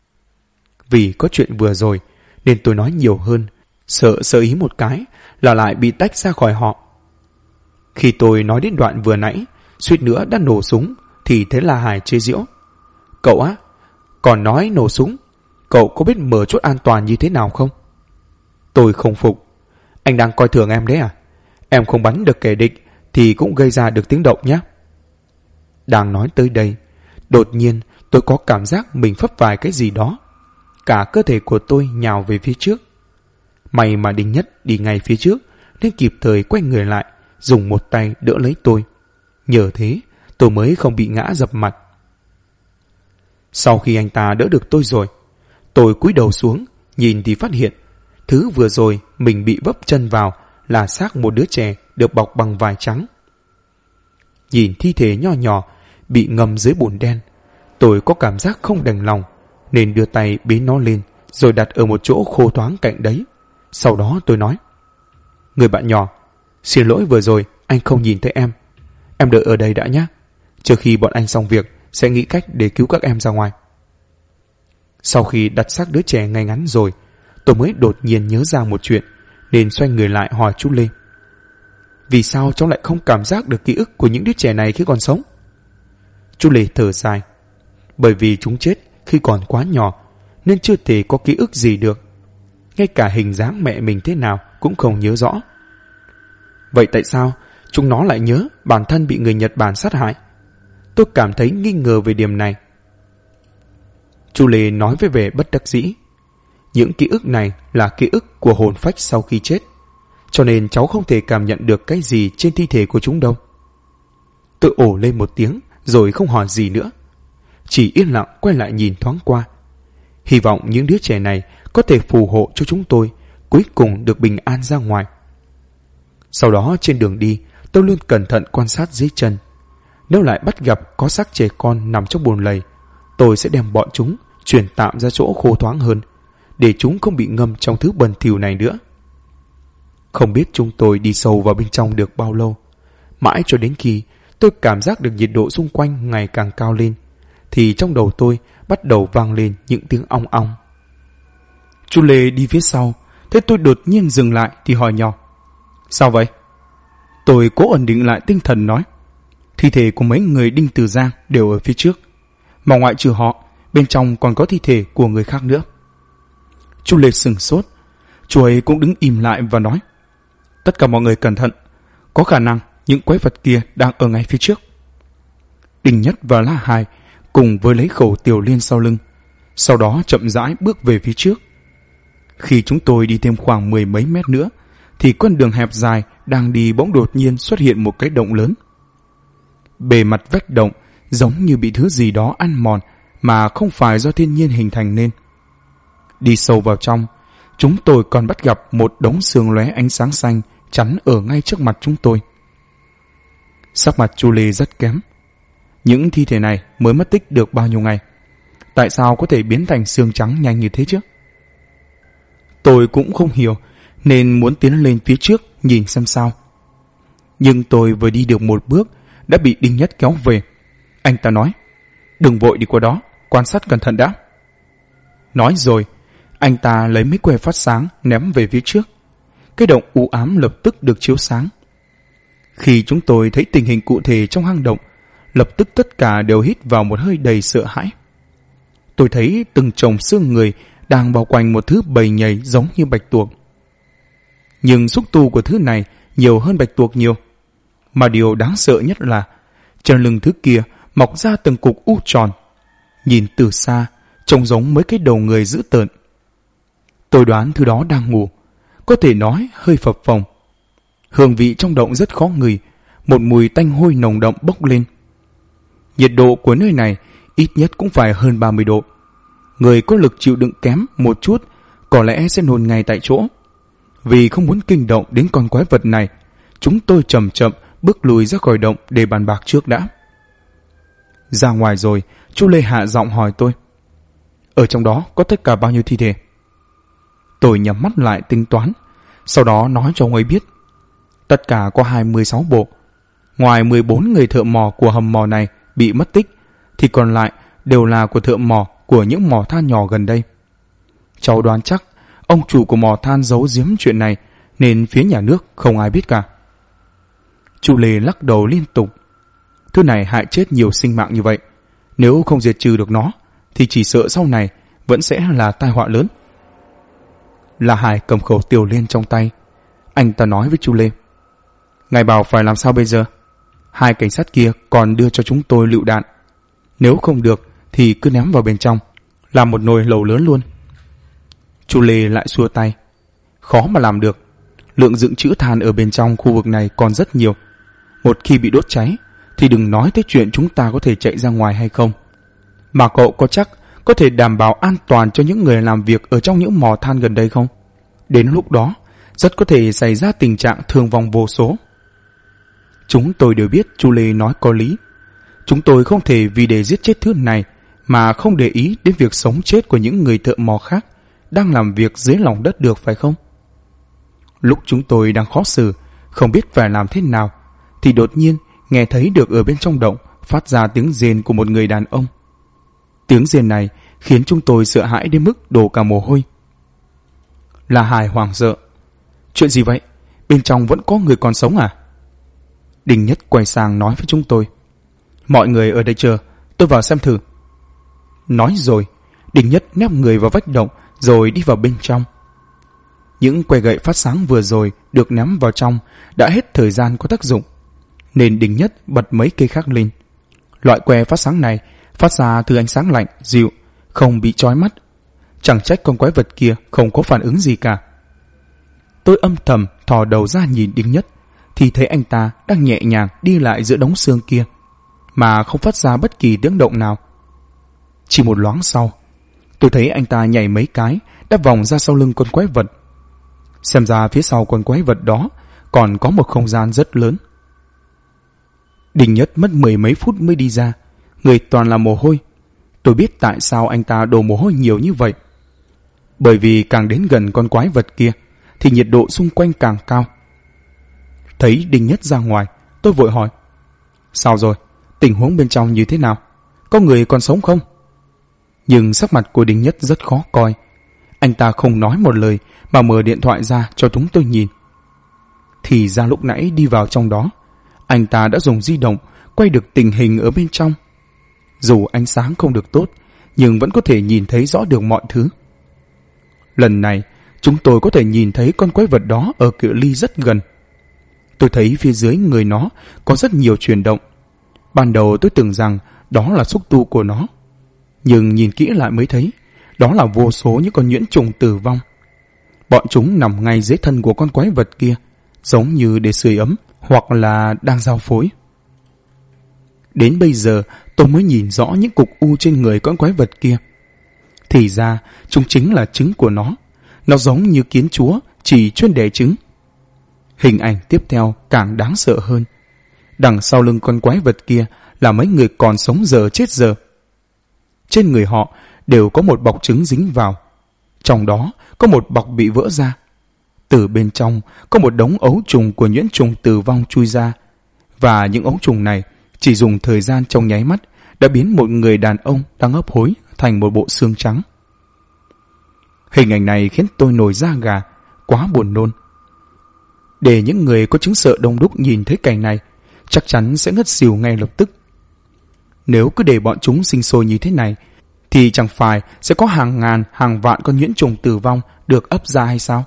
Vì có chuyện vừa rồi nên tôi nói nhiều hơn, sợ sơ ý một cái là lại bị tách ra khỏi họ. Khi tôi nói đến đoạn vừa nãy, suýt nữa đã nổ súng, thì thế là Hải chế giễu. Cậu á, còn nói nổ súng, cậu có biết mở chốt an toàn như thế nào không? Tôi không phục. Anh đang coi thường em đấy à? Em không bắn được kẻ địch thì cũng gây ra được tiếng động nhé. Đang nói tới đây, đột nhiên tôi có cảm giác mình phấp phải cái gì đó. Cả cơ thể của tôi nhào về phía trước. May mà Đinh Nhất đi ngay phía trước nên kịp thời quay người lại, dùng một tay đỡ lấy tôi. Nhờ thế tôi mới không bị ngã dập mặt. Sau khi anh ta đỡ được tôi rồi, tôi cúi đầu xuống, nhìn thì phát hiện thứ vừa rồi mình bị vấp chân vào là xác một đứa trẻ được bọc bằng vải trắng. Nhìn thi thể nho nhỏ bị ngâm dưới bùn đen, tôi có cảm giác không đành lòng, nên đưa tay bế nó lên rồi đặt ở một chỗ khô thoáng cạnh đấy. Sau đó tôi nói, người bạn nhỏ, xin lỗi vừa rồi anh không nhìn thấy em. Em đợi ở đây đã nhé. Trước khi bọn anh xong việc sẽ nghĩ cách để cứu các em ra ngoài. Sau khi đặt xác đứa trẻ ngay ngắn rồi, tôi mới đột nhiên nhớ ra một chuyện, nên xoay người lại hỏi chú Lê. Vì sao cháu lại không cảm giác được ký ức của những đứa trẻ này khi còn sống? Chú Lê thở dài. Bởi vì chúng chết khi còn quá nhỏ, nên chưa thể có ký ức gì được. Ngay cả hình dáng mẹ mình thế nào cũng không nhớ rõ. Vậy tại sao chúng nó lại nhớ bản thân bị người Nhật Bản sát hại? Tôi cảm thấy nghi ngờ về điểm này. Chú Lê nói với vẻ bất đắc dĩ. Những ký ức này là ký ức của hồn phách sau khi chết, cho nên cháu không thể cảm nhận được cái gì trên thi thể của chúng đâu. Tôi ồ lên một tiếng rồi không hỏi gì nữa, chỉ yên lặng quay lại nhìn thoáng qua. Hy vọng những đứa trẻ này có thể phù hộ cho chúng tôi cuối cùng được bình an ra ngoài. Sau đó trên đường đi, tôi luôn cẩn thận quan sát dưới chân. Nếu lại bắt gặp có xác trẻ con nằm trong bùn lầy, tôi sẽ đem bọn chúng chuyển tạm ra chỗ khô thoáng hơn, để chúng không bị ngâm trong thứ bẩn thỉu này nữa. Không biết chúng tôi đi sâu vào bên trong được bao lâu, mãi cho đến khi tôi cảm giác được nhiệt độ xung quanh ngày càng cao lên, thì trong đầu tôi bắt đầu vang lên những tiếng ong ong. Chú Lê đi phía sau, thế tôi đột nhiên dừng lại thì hỏi nhỏ, sao vậy? Tôi cố ổn định lại tinh thần nói, thi thể của mấy người Đinh Từ Giang đều ở phía trước, mà ngoại trừ họ, bên trong còn có thi thể của người khác nữa. Chú Lê sửng sốt, chú ấy cũng đứng im lại và nói, tất cả mọi người cẩn thận, có khả năng những quái vật kia đang ở ngay phía trước. Đinh Nhất và La Hải cùng với lấy khẩu tiểu liên sau lưng, sau đó chậm rãi bước về phía trước. Khi chúng tôi đi thêm khoảng 10 mấy mét nữa, thì con đường hẹp dài đang đi bỗng đột nhiên xuất hiện một cái động lớn. Bề mặt vách động giống như bị thứ gì đó ăn mòn mà không phải do thiên nhiên hình thành nên. Đi sâu vào trong, chúng tôi còn bắt gặp một đống xương lóe ánh sáng xanh chắn ở ngay trước mặt chúng tôi. Sắc mặt chú Lê rất kém. Những thi thể này mới mất tích được bao nhiêu ngày Tại sao có thể biến thành xương trắng nhanh như thế chứ? Tôi cũng không hiểu, nên muốn tiến lên phía trước nhìn xem sao. Nhưng tôi vừa đi được một bước đã bị Đinh Nhất kéo về. Anh ta nói, đừng vội đi qua đó, quan sát cẩn thận đã. Nói rồi, anh ta lấy mấy que phát sáng ném về phía trước. Cái động u ám lập tức được chiếu sáng. Khi chúng tôi thấy tình hình cụ thể trong hang động, lập tức tất cả đều hít vào một hơi đầy sợ hãi. Tôi thấy từng chồng xương người đang bao quanh một thứ bầy nhầy giống như bạch tuộc. Nhưng xúc tu của thứ này nhiều hơn bạch tuộc nhiều. Mà điều đáng sợ nhất là trên lưng thứ kia mọc ra từng cục u tròn. Nhìn từ xa, trông giống mấy cái đầu người dữ tợn. Tôi đoán thứ đó đang ngủ, có thể nói hơi phập phồng. Hương vị trong động rất khó ngửi, một mùi tanh hôi nồng đậm bốc lên. Nhiệt độ của nơi này ít nhất cũng phải hơn 30 độ. Người có lực chịu đựng kém một chút có lẽ sẽ nôn ngay tại chỗ. Vì không muốn kinh động đến con quái vật này, chúng tôi chậm chậm bước lùi ra khỏi động để bàn bạc trước đã. Ra ngoài rồi, chú Lê hạ giọng hỏi tôi, ở trong đó có tất cả bao nhiêu thi thể? Tôi nhắm mắt lại tính toán, sau đó nói cho ông ấy biết. Tất cả có 26 bộ. Ngoài 14 người thợ mò của hầm mò này bị mất tích, thì còn lại đều là của thợ mò của những mỏ than nhỏ gần đây. Cháu đoán chắc ông chủ của mỏ than giấu giếm chuyện này, nên phía nhà nước không ai biết cả. Chú Lê lắc đầu liên tục. Thứ này hại chết nhiều sinh mạng như vậy, nếu không diệt trừ được nó thì chỉ sợ sau này vẫn sẽ là tai họa lớn. La Hải cầm khẩu tiểu liên trong tay. Anh ta nói với chú Lê, ngài bảo phải làm sao bây giờ? Hai cảnh sát kia còn đưa cho chúng tôi lựu đạn. Nếu không được thì cứ ném vào bên trong, làm một nồi lẩu lớn luôn. Chú Lê lại xua tay, khó mà làm được. Lượng dự trữ than ở bên trong khu vực này còn rất nhiều. Một khi bị đốt cháy thì đừng nói tới chuyện chúng ta có thể chạy ra ngoài hay không. Mà cậu có chắc có thể đảm bảo an toàn cho những người làm việc ở trong những mỏ than gần đây không? Đến lúc đó rất có thể xảy ra tình trạng thương vong vô số. Chúng tôi đều biết chú Lê nói có lý. Chúng tôi không thể vì để giết chết thứ này mà không để ý đến việc sống chết của những người thợ mỏ khác đang làm việc dưới lòng đất được, phải không? Lúc chúng tôi đang khó xử, không biết phải làm thế nào, thì đột nhiên nghe thấy được ở bên trong động phát ra tiếng rên của một người đàn ông. Tiếng rên này khiến chúng tôi sợ hãi đến mức đổ cả mồ hôi. La Hải hoảng sợ, chuyện gì vậy? Bên trong vẫn có người còn sống à? Đinh Nhất quay sang nói với chúng tôi, mọi người ở đây chờ, tôi vào xem thử. Nói rồi, Đinh Nhất nép người vào vách động rồi đi vào bên trong. Những que gậy phát sáng vừa rồi được ném vào trong đã hết thời gian có tác dụng, nên Đinh Nhất bật mấy cây khác lên. Loại que phát sáng này phát ra thứ ánh sáng lạnh, dịu, không bị chói mắt. Chẳng trách con quái vật kia không có phản ứng gì cả. Tôi âm thầm thò đầu ra nhìn Đinh Nhất, thì thấy anh ta đang nhẹ nhàng đi lại giữa đống xương kia, mà không phát ra bất kỳ tiếng động nào. Chỉ một loáng sau, tôi thấy anh ta nhảy mấy cái đã vòng ra sau lưng con quái vật. Xem ra phía sau con quái vật đó còn có một không gian rất lớn. Đinh Nhất mất 10 mấy phút mới đi ra, người toàn là mồ hôi. Tôi biết tại sao anh ta đổ mồ hôi nhiều như vậy. Bởi vì càng đến gần con quái vật kia thì nhiệt độ xung quanh càng cao. Thấy Đinh Nhất ra ngoài, tôi vội hỏi, sao rồi? Tình huống bên trong như thế nào? Có người còn sống không? Nhưng sắc mặt của Đinh Nhất rất khó coi. Anh ta không nói một lời mà mở điện thoại ra cho chúng tôi nhìn. Thì ra lúc nãy đi vào trong đó, anh ta đã dùng di động quay được tình hình ở bên trong. Dù ánh sáng không được tốt, nhưng vẫn có thể nhìn thấy rõ được mọi thứ. Lần này, chúng tôi có thể nhìn thấy con quái vật đó ở cự ly rất gần. Tôi thấy phía dưới người nó có rất nhiều chuyển động. Ban đầu tôi tưởng rằng đó là xúc tu của nó, nhưng nhìn kỹ lại mới thấy đó là vô số những con nhuyễn trùng tử vong. Bọn chúng nằm ngay dưới thân của con quái vật kia, giống như để sưởi ấm hoặc là đang giao phối. Đến bây giờ tôi mới nhìn rõ những cục u trên người con quái vật kia. Thì ra chúng chính là trứng của nó. Nó giống như kiến chúa chỉ chuyên đẻ trứng. Hình ảnh tiếp theo càng đáng sợ hơn. Đằng sau lưng con quái vật kia là mấy người còn sống giờ chết giờ. trên người họ đều có một bọc trứng dính vào. Trong đó có một bọc bị vỡ ra. Từ bên trong có một đống ấu trùng của nhuyễn trùng tử vong chui ra. Và những ấu trùng này chỉ dùng thời gian trong nháy mắt đã biến một người đàn ông đang hấp hối thành một bộ xương trắng. Hình ảnh này khiến tôi nổi da gà, quá buồn nôn. Để những người có chứng sợ đông đúc nhìn thấy cảnh này, chắc chắn sẽ ngất xỉu ngay lập tức. Nếu cứ để bọn chúng sinh sôi như thế này, thì chẳng phải sẽ có hàng ngàn, hàng vạn con nhuyễn trùng tử vong được ấp ra hay sao?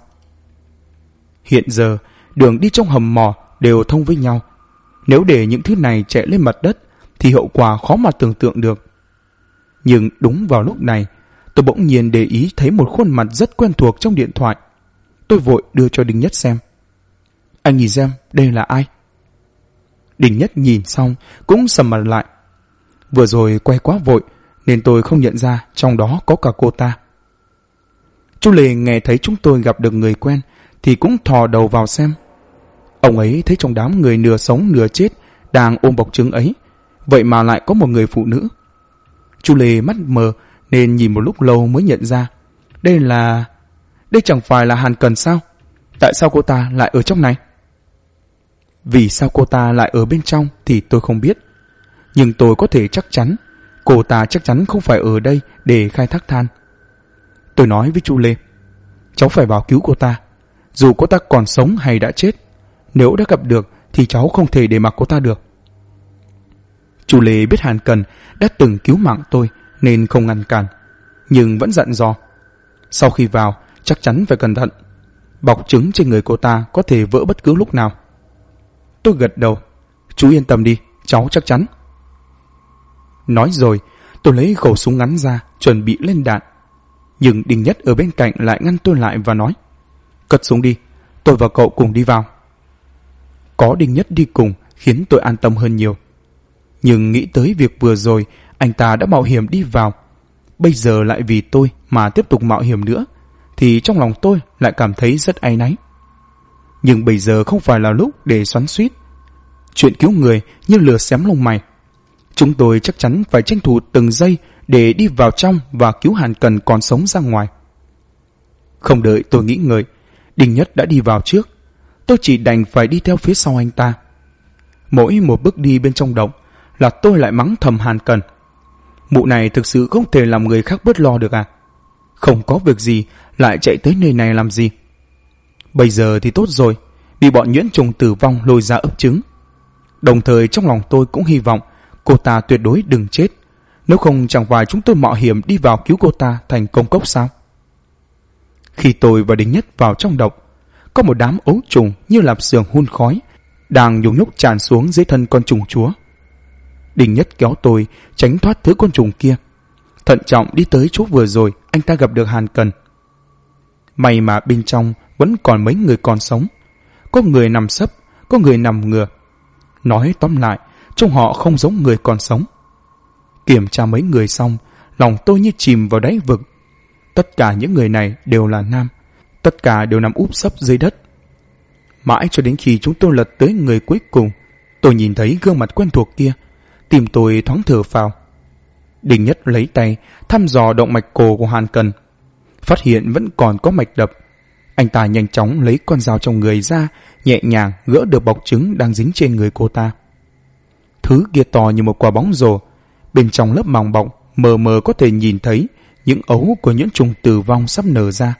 Hiện giờ, đường đi trong hầm mỏ đều thông với nhau. Nếu để những thứ này chạy lên mặt đất, thì hậu quả khó mà tưởng tượng được. Nhưng đúng vào lúc này, tôi bỗng nhiên để ý thấy một khuôn mặt rất quen thuộc trong điện thoại. Tôi vội đưa cho Đinh Nhất xem. Anh nhìn xem, đây là ai? Đinh Nhất nhìn xong cũng sầm mặt lại. Vừa rồi quay quá vội nên tôi không nhận ra trong đó có cả cô ta. Chú Lê nghe thấy chúng tôi gặp được người quen thì cũng thò đầu vào xem. Ông ấy thấy trong đám người nửa sống nửa chết đang ôm bọc trứng ấy, vậy mà lại có một người phụ nữ. Chú Lê mắt mờ nên nhìn một lúc lâu mới nhận ra. Đây chẳng phải là Hàn Cần sao? Tại sao cô ta lại ở trong này? Vì sao cô ta lại ở bên trong thì tôi không biết. Nhưng tôi có thể chắc chắn cô ta chắc chắn không phải ở đây để khai thác than. Tôi nói với chú Lê, cháu phải vào cứu cô ta. Dù cô ta còn sống hay đã chết, nếu đã gặp được thì cháu không thể để mặc cô ta được. Chú Lê biết Hàn Cần đã từng cứu mạng tôi nên không ngăn cản, nhưng vẫn dặn dò. Sau khi vào, chắc chắn phải cẩn thận. Bọc trứng trên người cô ta có thể vỡ bất cứ lúc nào. Tôi gật đầu. Chú yên tâm đi, cháu chắc chắn. Nói rồi, tôi lấy khẩu súng ngắn ra, chuẩn bị lên đạn. Nhưng Đinh Nhất ở bên cạnh lại ngăn tôi lại và nói, cất súng đi, tôi và cậu cùng đi vào. Có Đinh Nhất đi cùng khiến tôi an tâm hơn nhiều. Nhưng nghĩ tới việc vừa rồi anh ta đã mạo hiểm đi vào, bây giờ lại vì tôi mà tiếp tục mạo hiểm nữa, thì trong lòng tôi lại cảm thấy rất áy náy. Nhưng bây giờ không phải là lúc để xoắn xuýt. Chuyện cứu người như lửa xém lông mày. Chúng tôi chắc chắn phải tranh thủ từng giây để đi vào trong và cứu Hàn Cần còn sống ra ngoài. Không đợi tôi nghĩ ngợi, Đinh Nhất đã đi vào trước. Tôi chỉ đành phải đi theo phía sau anh ta. Mỗi một bước đi bên trong động là tôi lại mắng thầm Hàn Cần. Mụ này thực sự không thể làm người khác bớt lo được à? Không có việc gì lại chạy tới nơi này làm gì? Bây giờ thì tốt rồi, bị bọn nhuyễn trùng tử vong lôi ra ấp trứng. Đồng thời trong lòng tôi cũng hy vọng cô ta tuyệt đối đừng chết. Nếu không chẳng phải chúng tôi mạo hiểm đi vào cứu cô ta thành công cốc sao? Khi tôi và Đinh Nhất vào trong động, có một đám ấu trùng như lạp xưởng hun khói đang nhúc nhúc tràn xuống dưới thân con trùng chúa. Đinh Nhất kéo tôi tránh thoát thứ con trùng kia, thận trọng đi tới chỗ vừa rồi anh ta gặp được Hàn Cần. May mà bên trong vẫn còn mấy người còn sống. Có người nằm sấp, có người nằm ngửa. Nói tóm lại, trông họ không giống người còn sống. Kiểm tra mấy người xong, lòng tôi như chìm vào đáy vực. Tất cả những người này đều là nam, tất cả đều nằm úp sấp dưới đất. Mãi cho đến khi chúng tôi lật tới người cuối cùng, tôi nhìn thấy gương mặt quen thuộc kia, tim tôi thoáng thở phào. Đinh Nhất lấy tay thăm dò động mạch cổ của Hàn Cần, phát hiện vẫn còn có mạch đập. Anh ta nhanh chóng lấy con dao trong người ra, nhẹ nhàng gỡ được bọc trứng đang dính trên người cô ta. Thứ kia to như một quả bóng rổ, bên trong lớp màng bọc mờ mờ có thể nhìn thấy những ấu của những trùng tử vong sắp nở ra.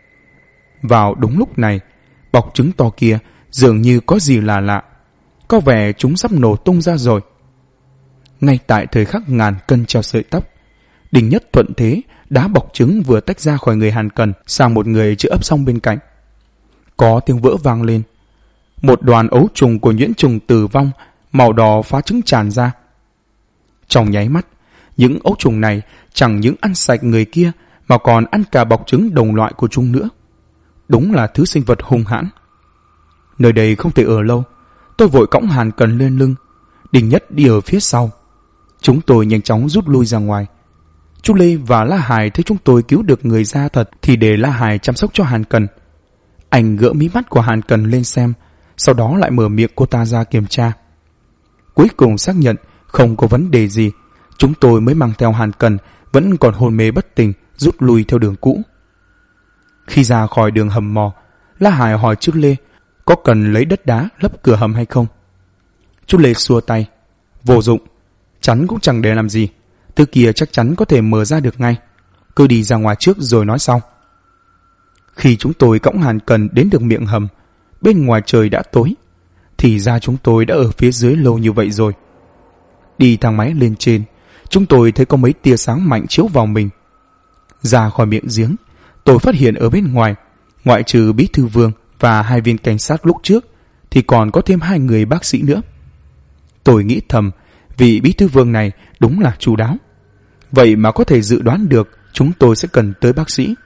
Vào đúng lúc này, bọc trứng to kia dường như có gì là lạ, có vẻ chúng sắp nổ tung ra rồi. Ngay tại thời khắc ngàn cân treo sợi tóc, Đinh Nhất thuận thế đá bọc trứng vừa tách ra khỏi người Hàn Cần sang một người chưa ấp xong bên cạnh. Có tiếng vỡ vang lên. Một đoàn ấu trùng của nhuyễn trùng tử vong màu đỏ phá trứng tràn ra. Trong nháy mắt, những ấu trùng này chẳng những ăn sạch người kia mà còn ăn cả bọc trứng đồng loại của chúng nữa. Đúng là thứ sinh vật hung hãn. Nơi đây không thể ở lâu. Tôi vội cõng Hàn Cần lên lưng, Đinh Nhất đi ở phía sau. Chúng tôi nhanh chóng rút lui ra ngoài. Chú Lê và La Hải thấy chúng tôi cứu được người ra thật thì để La Hải chăm sóc cho Hàn Cần. Anh gỡ mí mắt của Hàn Cần lên xem, sau đó lại mở miệng cô ta ra kiểm tra. Cuối cùng xác nhận không có vấn đề gì, chúng tôi mới mang theo Hàn Cần vẫn còn hôn mê bất tỉnh, rút lui theo đường cũ. Khi ra khỏi đường hầm mò, La Hải hỏi chú Lê có cần lấy đất đá lấp cửa hầm hay không. Chú Lê xua tay. Vô dụng, chắn cũng chẳng để làm gì, thứ kia chắc chắn có thể mở ra được ngay, cứ đi ra ngoài trước rồi nói sau. Khi chúng tôi cõng Hàn Cần đến được miệng hầm, bên ngoài trời đã tối, thì ra chúng tôi đã ở phía dưới lâu như vậy rồi. Đi thang máy lên trên, chúng tôi thấy có mấy tia sáng mạnh chiếu vào mình. Ra khỏi miệng giếng, tôi phát hiện ở bên ngoài, ngoại trừ Bí Thư Vương và 2 viên cảnh sát lúc trước, thì còn có thêm 2 người bác sĩ nữa. Tôi nghĩ thầm, vị Bí Thư Vương này đúng là chu đáo. Vậy mà có thể dự đoán được chúng tôi sẽ cần tới bác sĩ.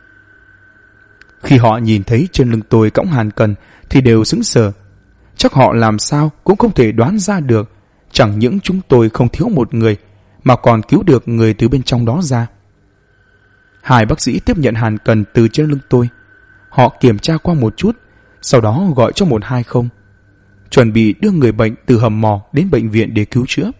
Khi họ nhìn thấy trên lưng tôi cõng Hàn Cần thì đều sững sờ. Chắc họ làm sao cũng không thể đoán ra được, chẳng những chúng tôi không thiếu một người, mà còn cứu được người từ bên trong đó ra. 2 bác sĩ tiếp nhận Hàn Cần từ trên lưng tôi. Họ kiểm tra qua một chút, sau đó gọi cho 120, chuẩn bị đưa người bệnh từ hầm mò đến bệnh viện để cứu chữa.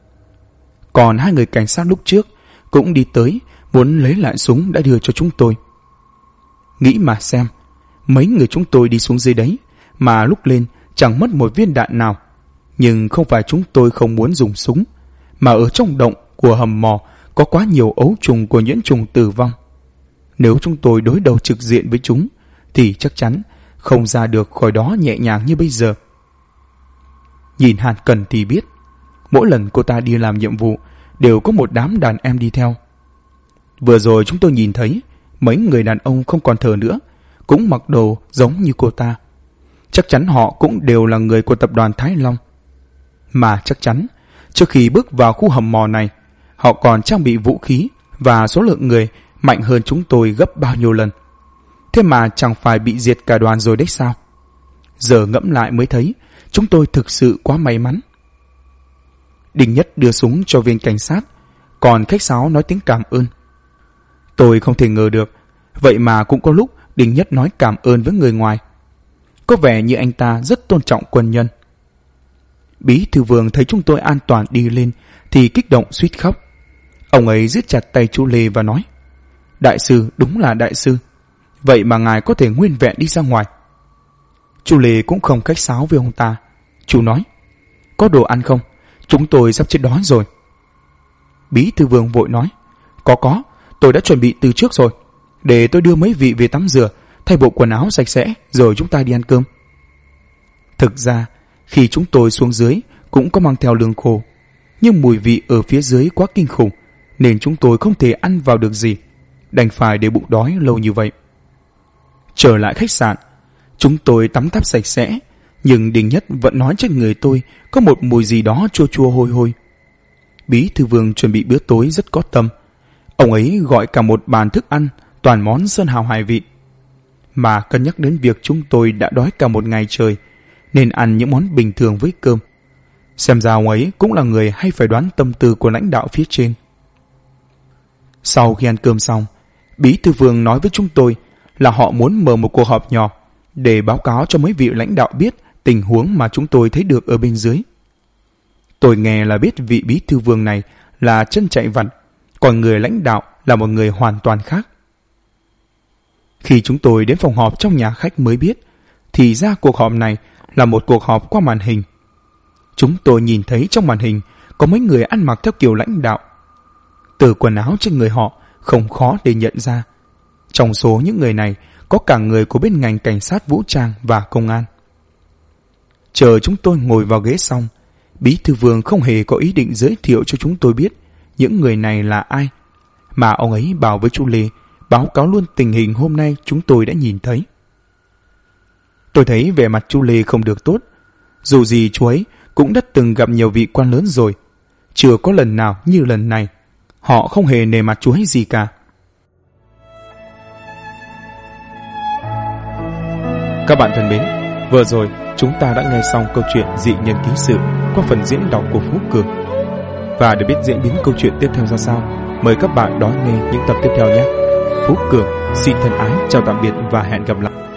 Còn 2 người cảnh sát lúc trước cũng đi tới, muốn lấy lại súng đã đưa cho chúng tôi. Nghĩ mà xem, mấy người chúng tôi đi xuống dưới đấy, mà lúc lên chẳng mất một viên đạn nào. Nhưng không phải chúng tôi không muốn dùng súng, mà ở trong động của hầm mò có quá nhiều ấu trùng của nhiễm trùng tử vong. Nếu chúng tôi đối đầu trực diện với chúng, thì chắc chắn không ra được khỏi đó nhẹ nhàng như bây giờ. Nhìn Hàn Cần thì biết, mỗi lần cô ta đi làm nhiệm vụ đều có một đám đàn em đi theo. Vừa rồi chúng tôi nhìn thấy mấy người đàn ông không còn thở nữa, cũng mặc đồ giống như cô ta. Chắc chắn họ cũng đều là người của tập đoàn Thái Long. Mà chắc chắn, trước khi bước vào khu hầm mò này, họ còn trang bị vũ khí và số lượng người mạnh hơn chúng tôi gấp bao nhiêu lần. Thế mà chẳng phải bị diệt cả đoàn rồi đấy sao? Giờ ngẫm lại mới thấy, chúng tôi thực sự quá may mắn. Đinh Nhất đưa súng cho viên cảnh sát, còn khách sáo nói tiếng cảm ơn. Tôi không thể ngờ được, vậy mà cũng có lúc Đinh Nhất nói cảm ơn với người ngoài. Có vẻ như anh ta rất tôn trọng quân nhân. Bí Thư Vương thấy chúng tôi an toàn đi lên thì kích động suýt khóc. Ông ấy giết chặt tay chú Lê và nói: Đại sư đúng là đại sư, vậy mà ngài có thể nguyên vẹn đi ra ngoài. Chú Lê cũng không khách sáo với ông ta. Chú nói: Có đồ ăn không? Chúng tôi sắp chết đói rồi. Bí Thư Vương vội nói: Có, tôi đã chuẩn bị từ trước rồi. Để tôi đưa mấy vị về tắm rửa, thay bộ quần áo sạch sẽ, rồi chúng ta đi ăn cơm. Thực ra, khi chúng tôi xuống dưới cũng có mang theo lương khô, nhưng mùi vị ở phía dưới quá kinh khủng, nên chúng tôi không thể ăn vào được gì, đành phải để bụng đói lâu như vậy. Trở lại khách sạn, chúng tôi tắm táp sạch sẽ, nhưng Đinh Nhất vẫn nói trên người tôi có một mùi gì đó chua chua hôi hôi. Bí Thư Vương chuẩn bị bữa tối rất có tâm. Ông ấy gọi cả một bàn thức ăn toàn món sơn hào hải vị. Mà cân nhắc đến việc chúng tôi đã đói cả một ngày trời, nên ăn những món bình thường với cơm. Xem ra ông ấy cũng là người hay phải đoán tâm tư của lãnh đạo phía trên. Sau khi ăn cơm xong, Bí Thư Vương nói với chúng tôi là họ muốn mở một cuộc họp nhỏ để báo cáo cho mấy vị lãnh đạo biết tình huống mà chúng tôi thấy được ở bên dưới. Tôi nghe là biết vị Bí Thư Vương này là chân chạy vặt, còn người lãnh đạo là một người hoàn toàn khác. Khi chúng tôi đến phòng họp trong nhà khách mới biết, thì ra cuộc họp này là một cuộc họp qua màn hình. Chúng tôi nhìn thấy trong màn hình có mấy người ăn mặc theo kiểu lãnh đạo. Từ quần áo trên người họ không khó để nhận ra. Trong số những người này có cả người của bên ngành cảnh sát vũ trang và công an. Chờ chúng tôi ngồi vào ghế xong, Bí Thư Vương không hề có ý định giới thiệu cho chúng tôi biết những người này là ai, mà ông ấy bảo với chú Lê báo cáo luôn tình hình hôm nay chúng tôi đã nhìn thấy. Tôi thấy vẻ mặt chú Lê không được tốt. Dù gì chú ấy cũng đã từng gặp nhiều vị quan lớn rồi, chưa có lần nào như lần này. Họ không hề nề mặt chú ấy gì cả. Các bạn thân mến, vừa rồi chúng ta đã nghe xong câu chuyện Dị Nhân Ký Sự qua phần diễn đọc của Phú Cường. Và để biết diễn biến câu chuyện tiếp theo ra sao, mời các bạn đón nghe những tập tiếp theo nhé. Phú Cường xin thân ái chào tạm biệt và hẹn gặp lại.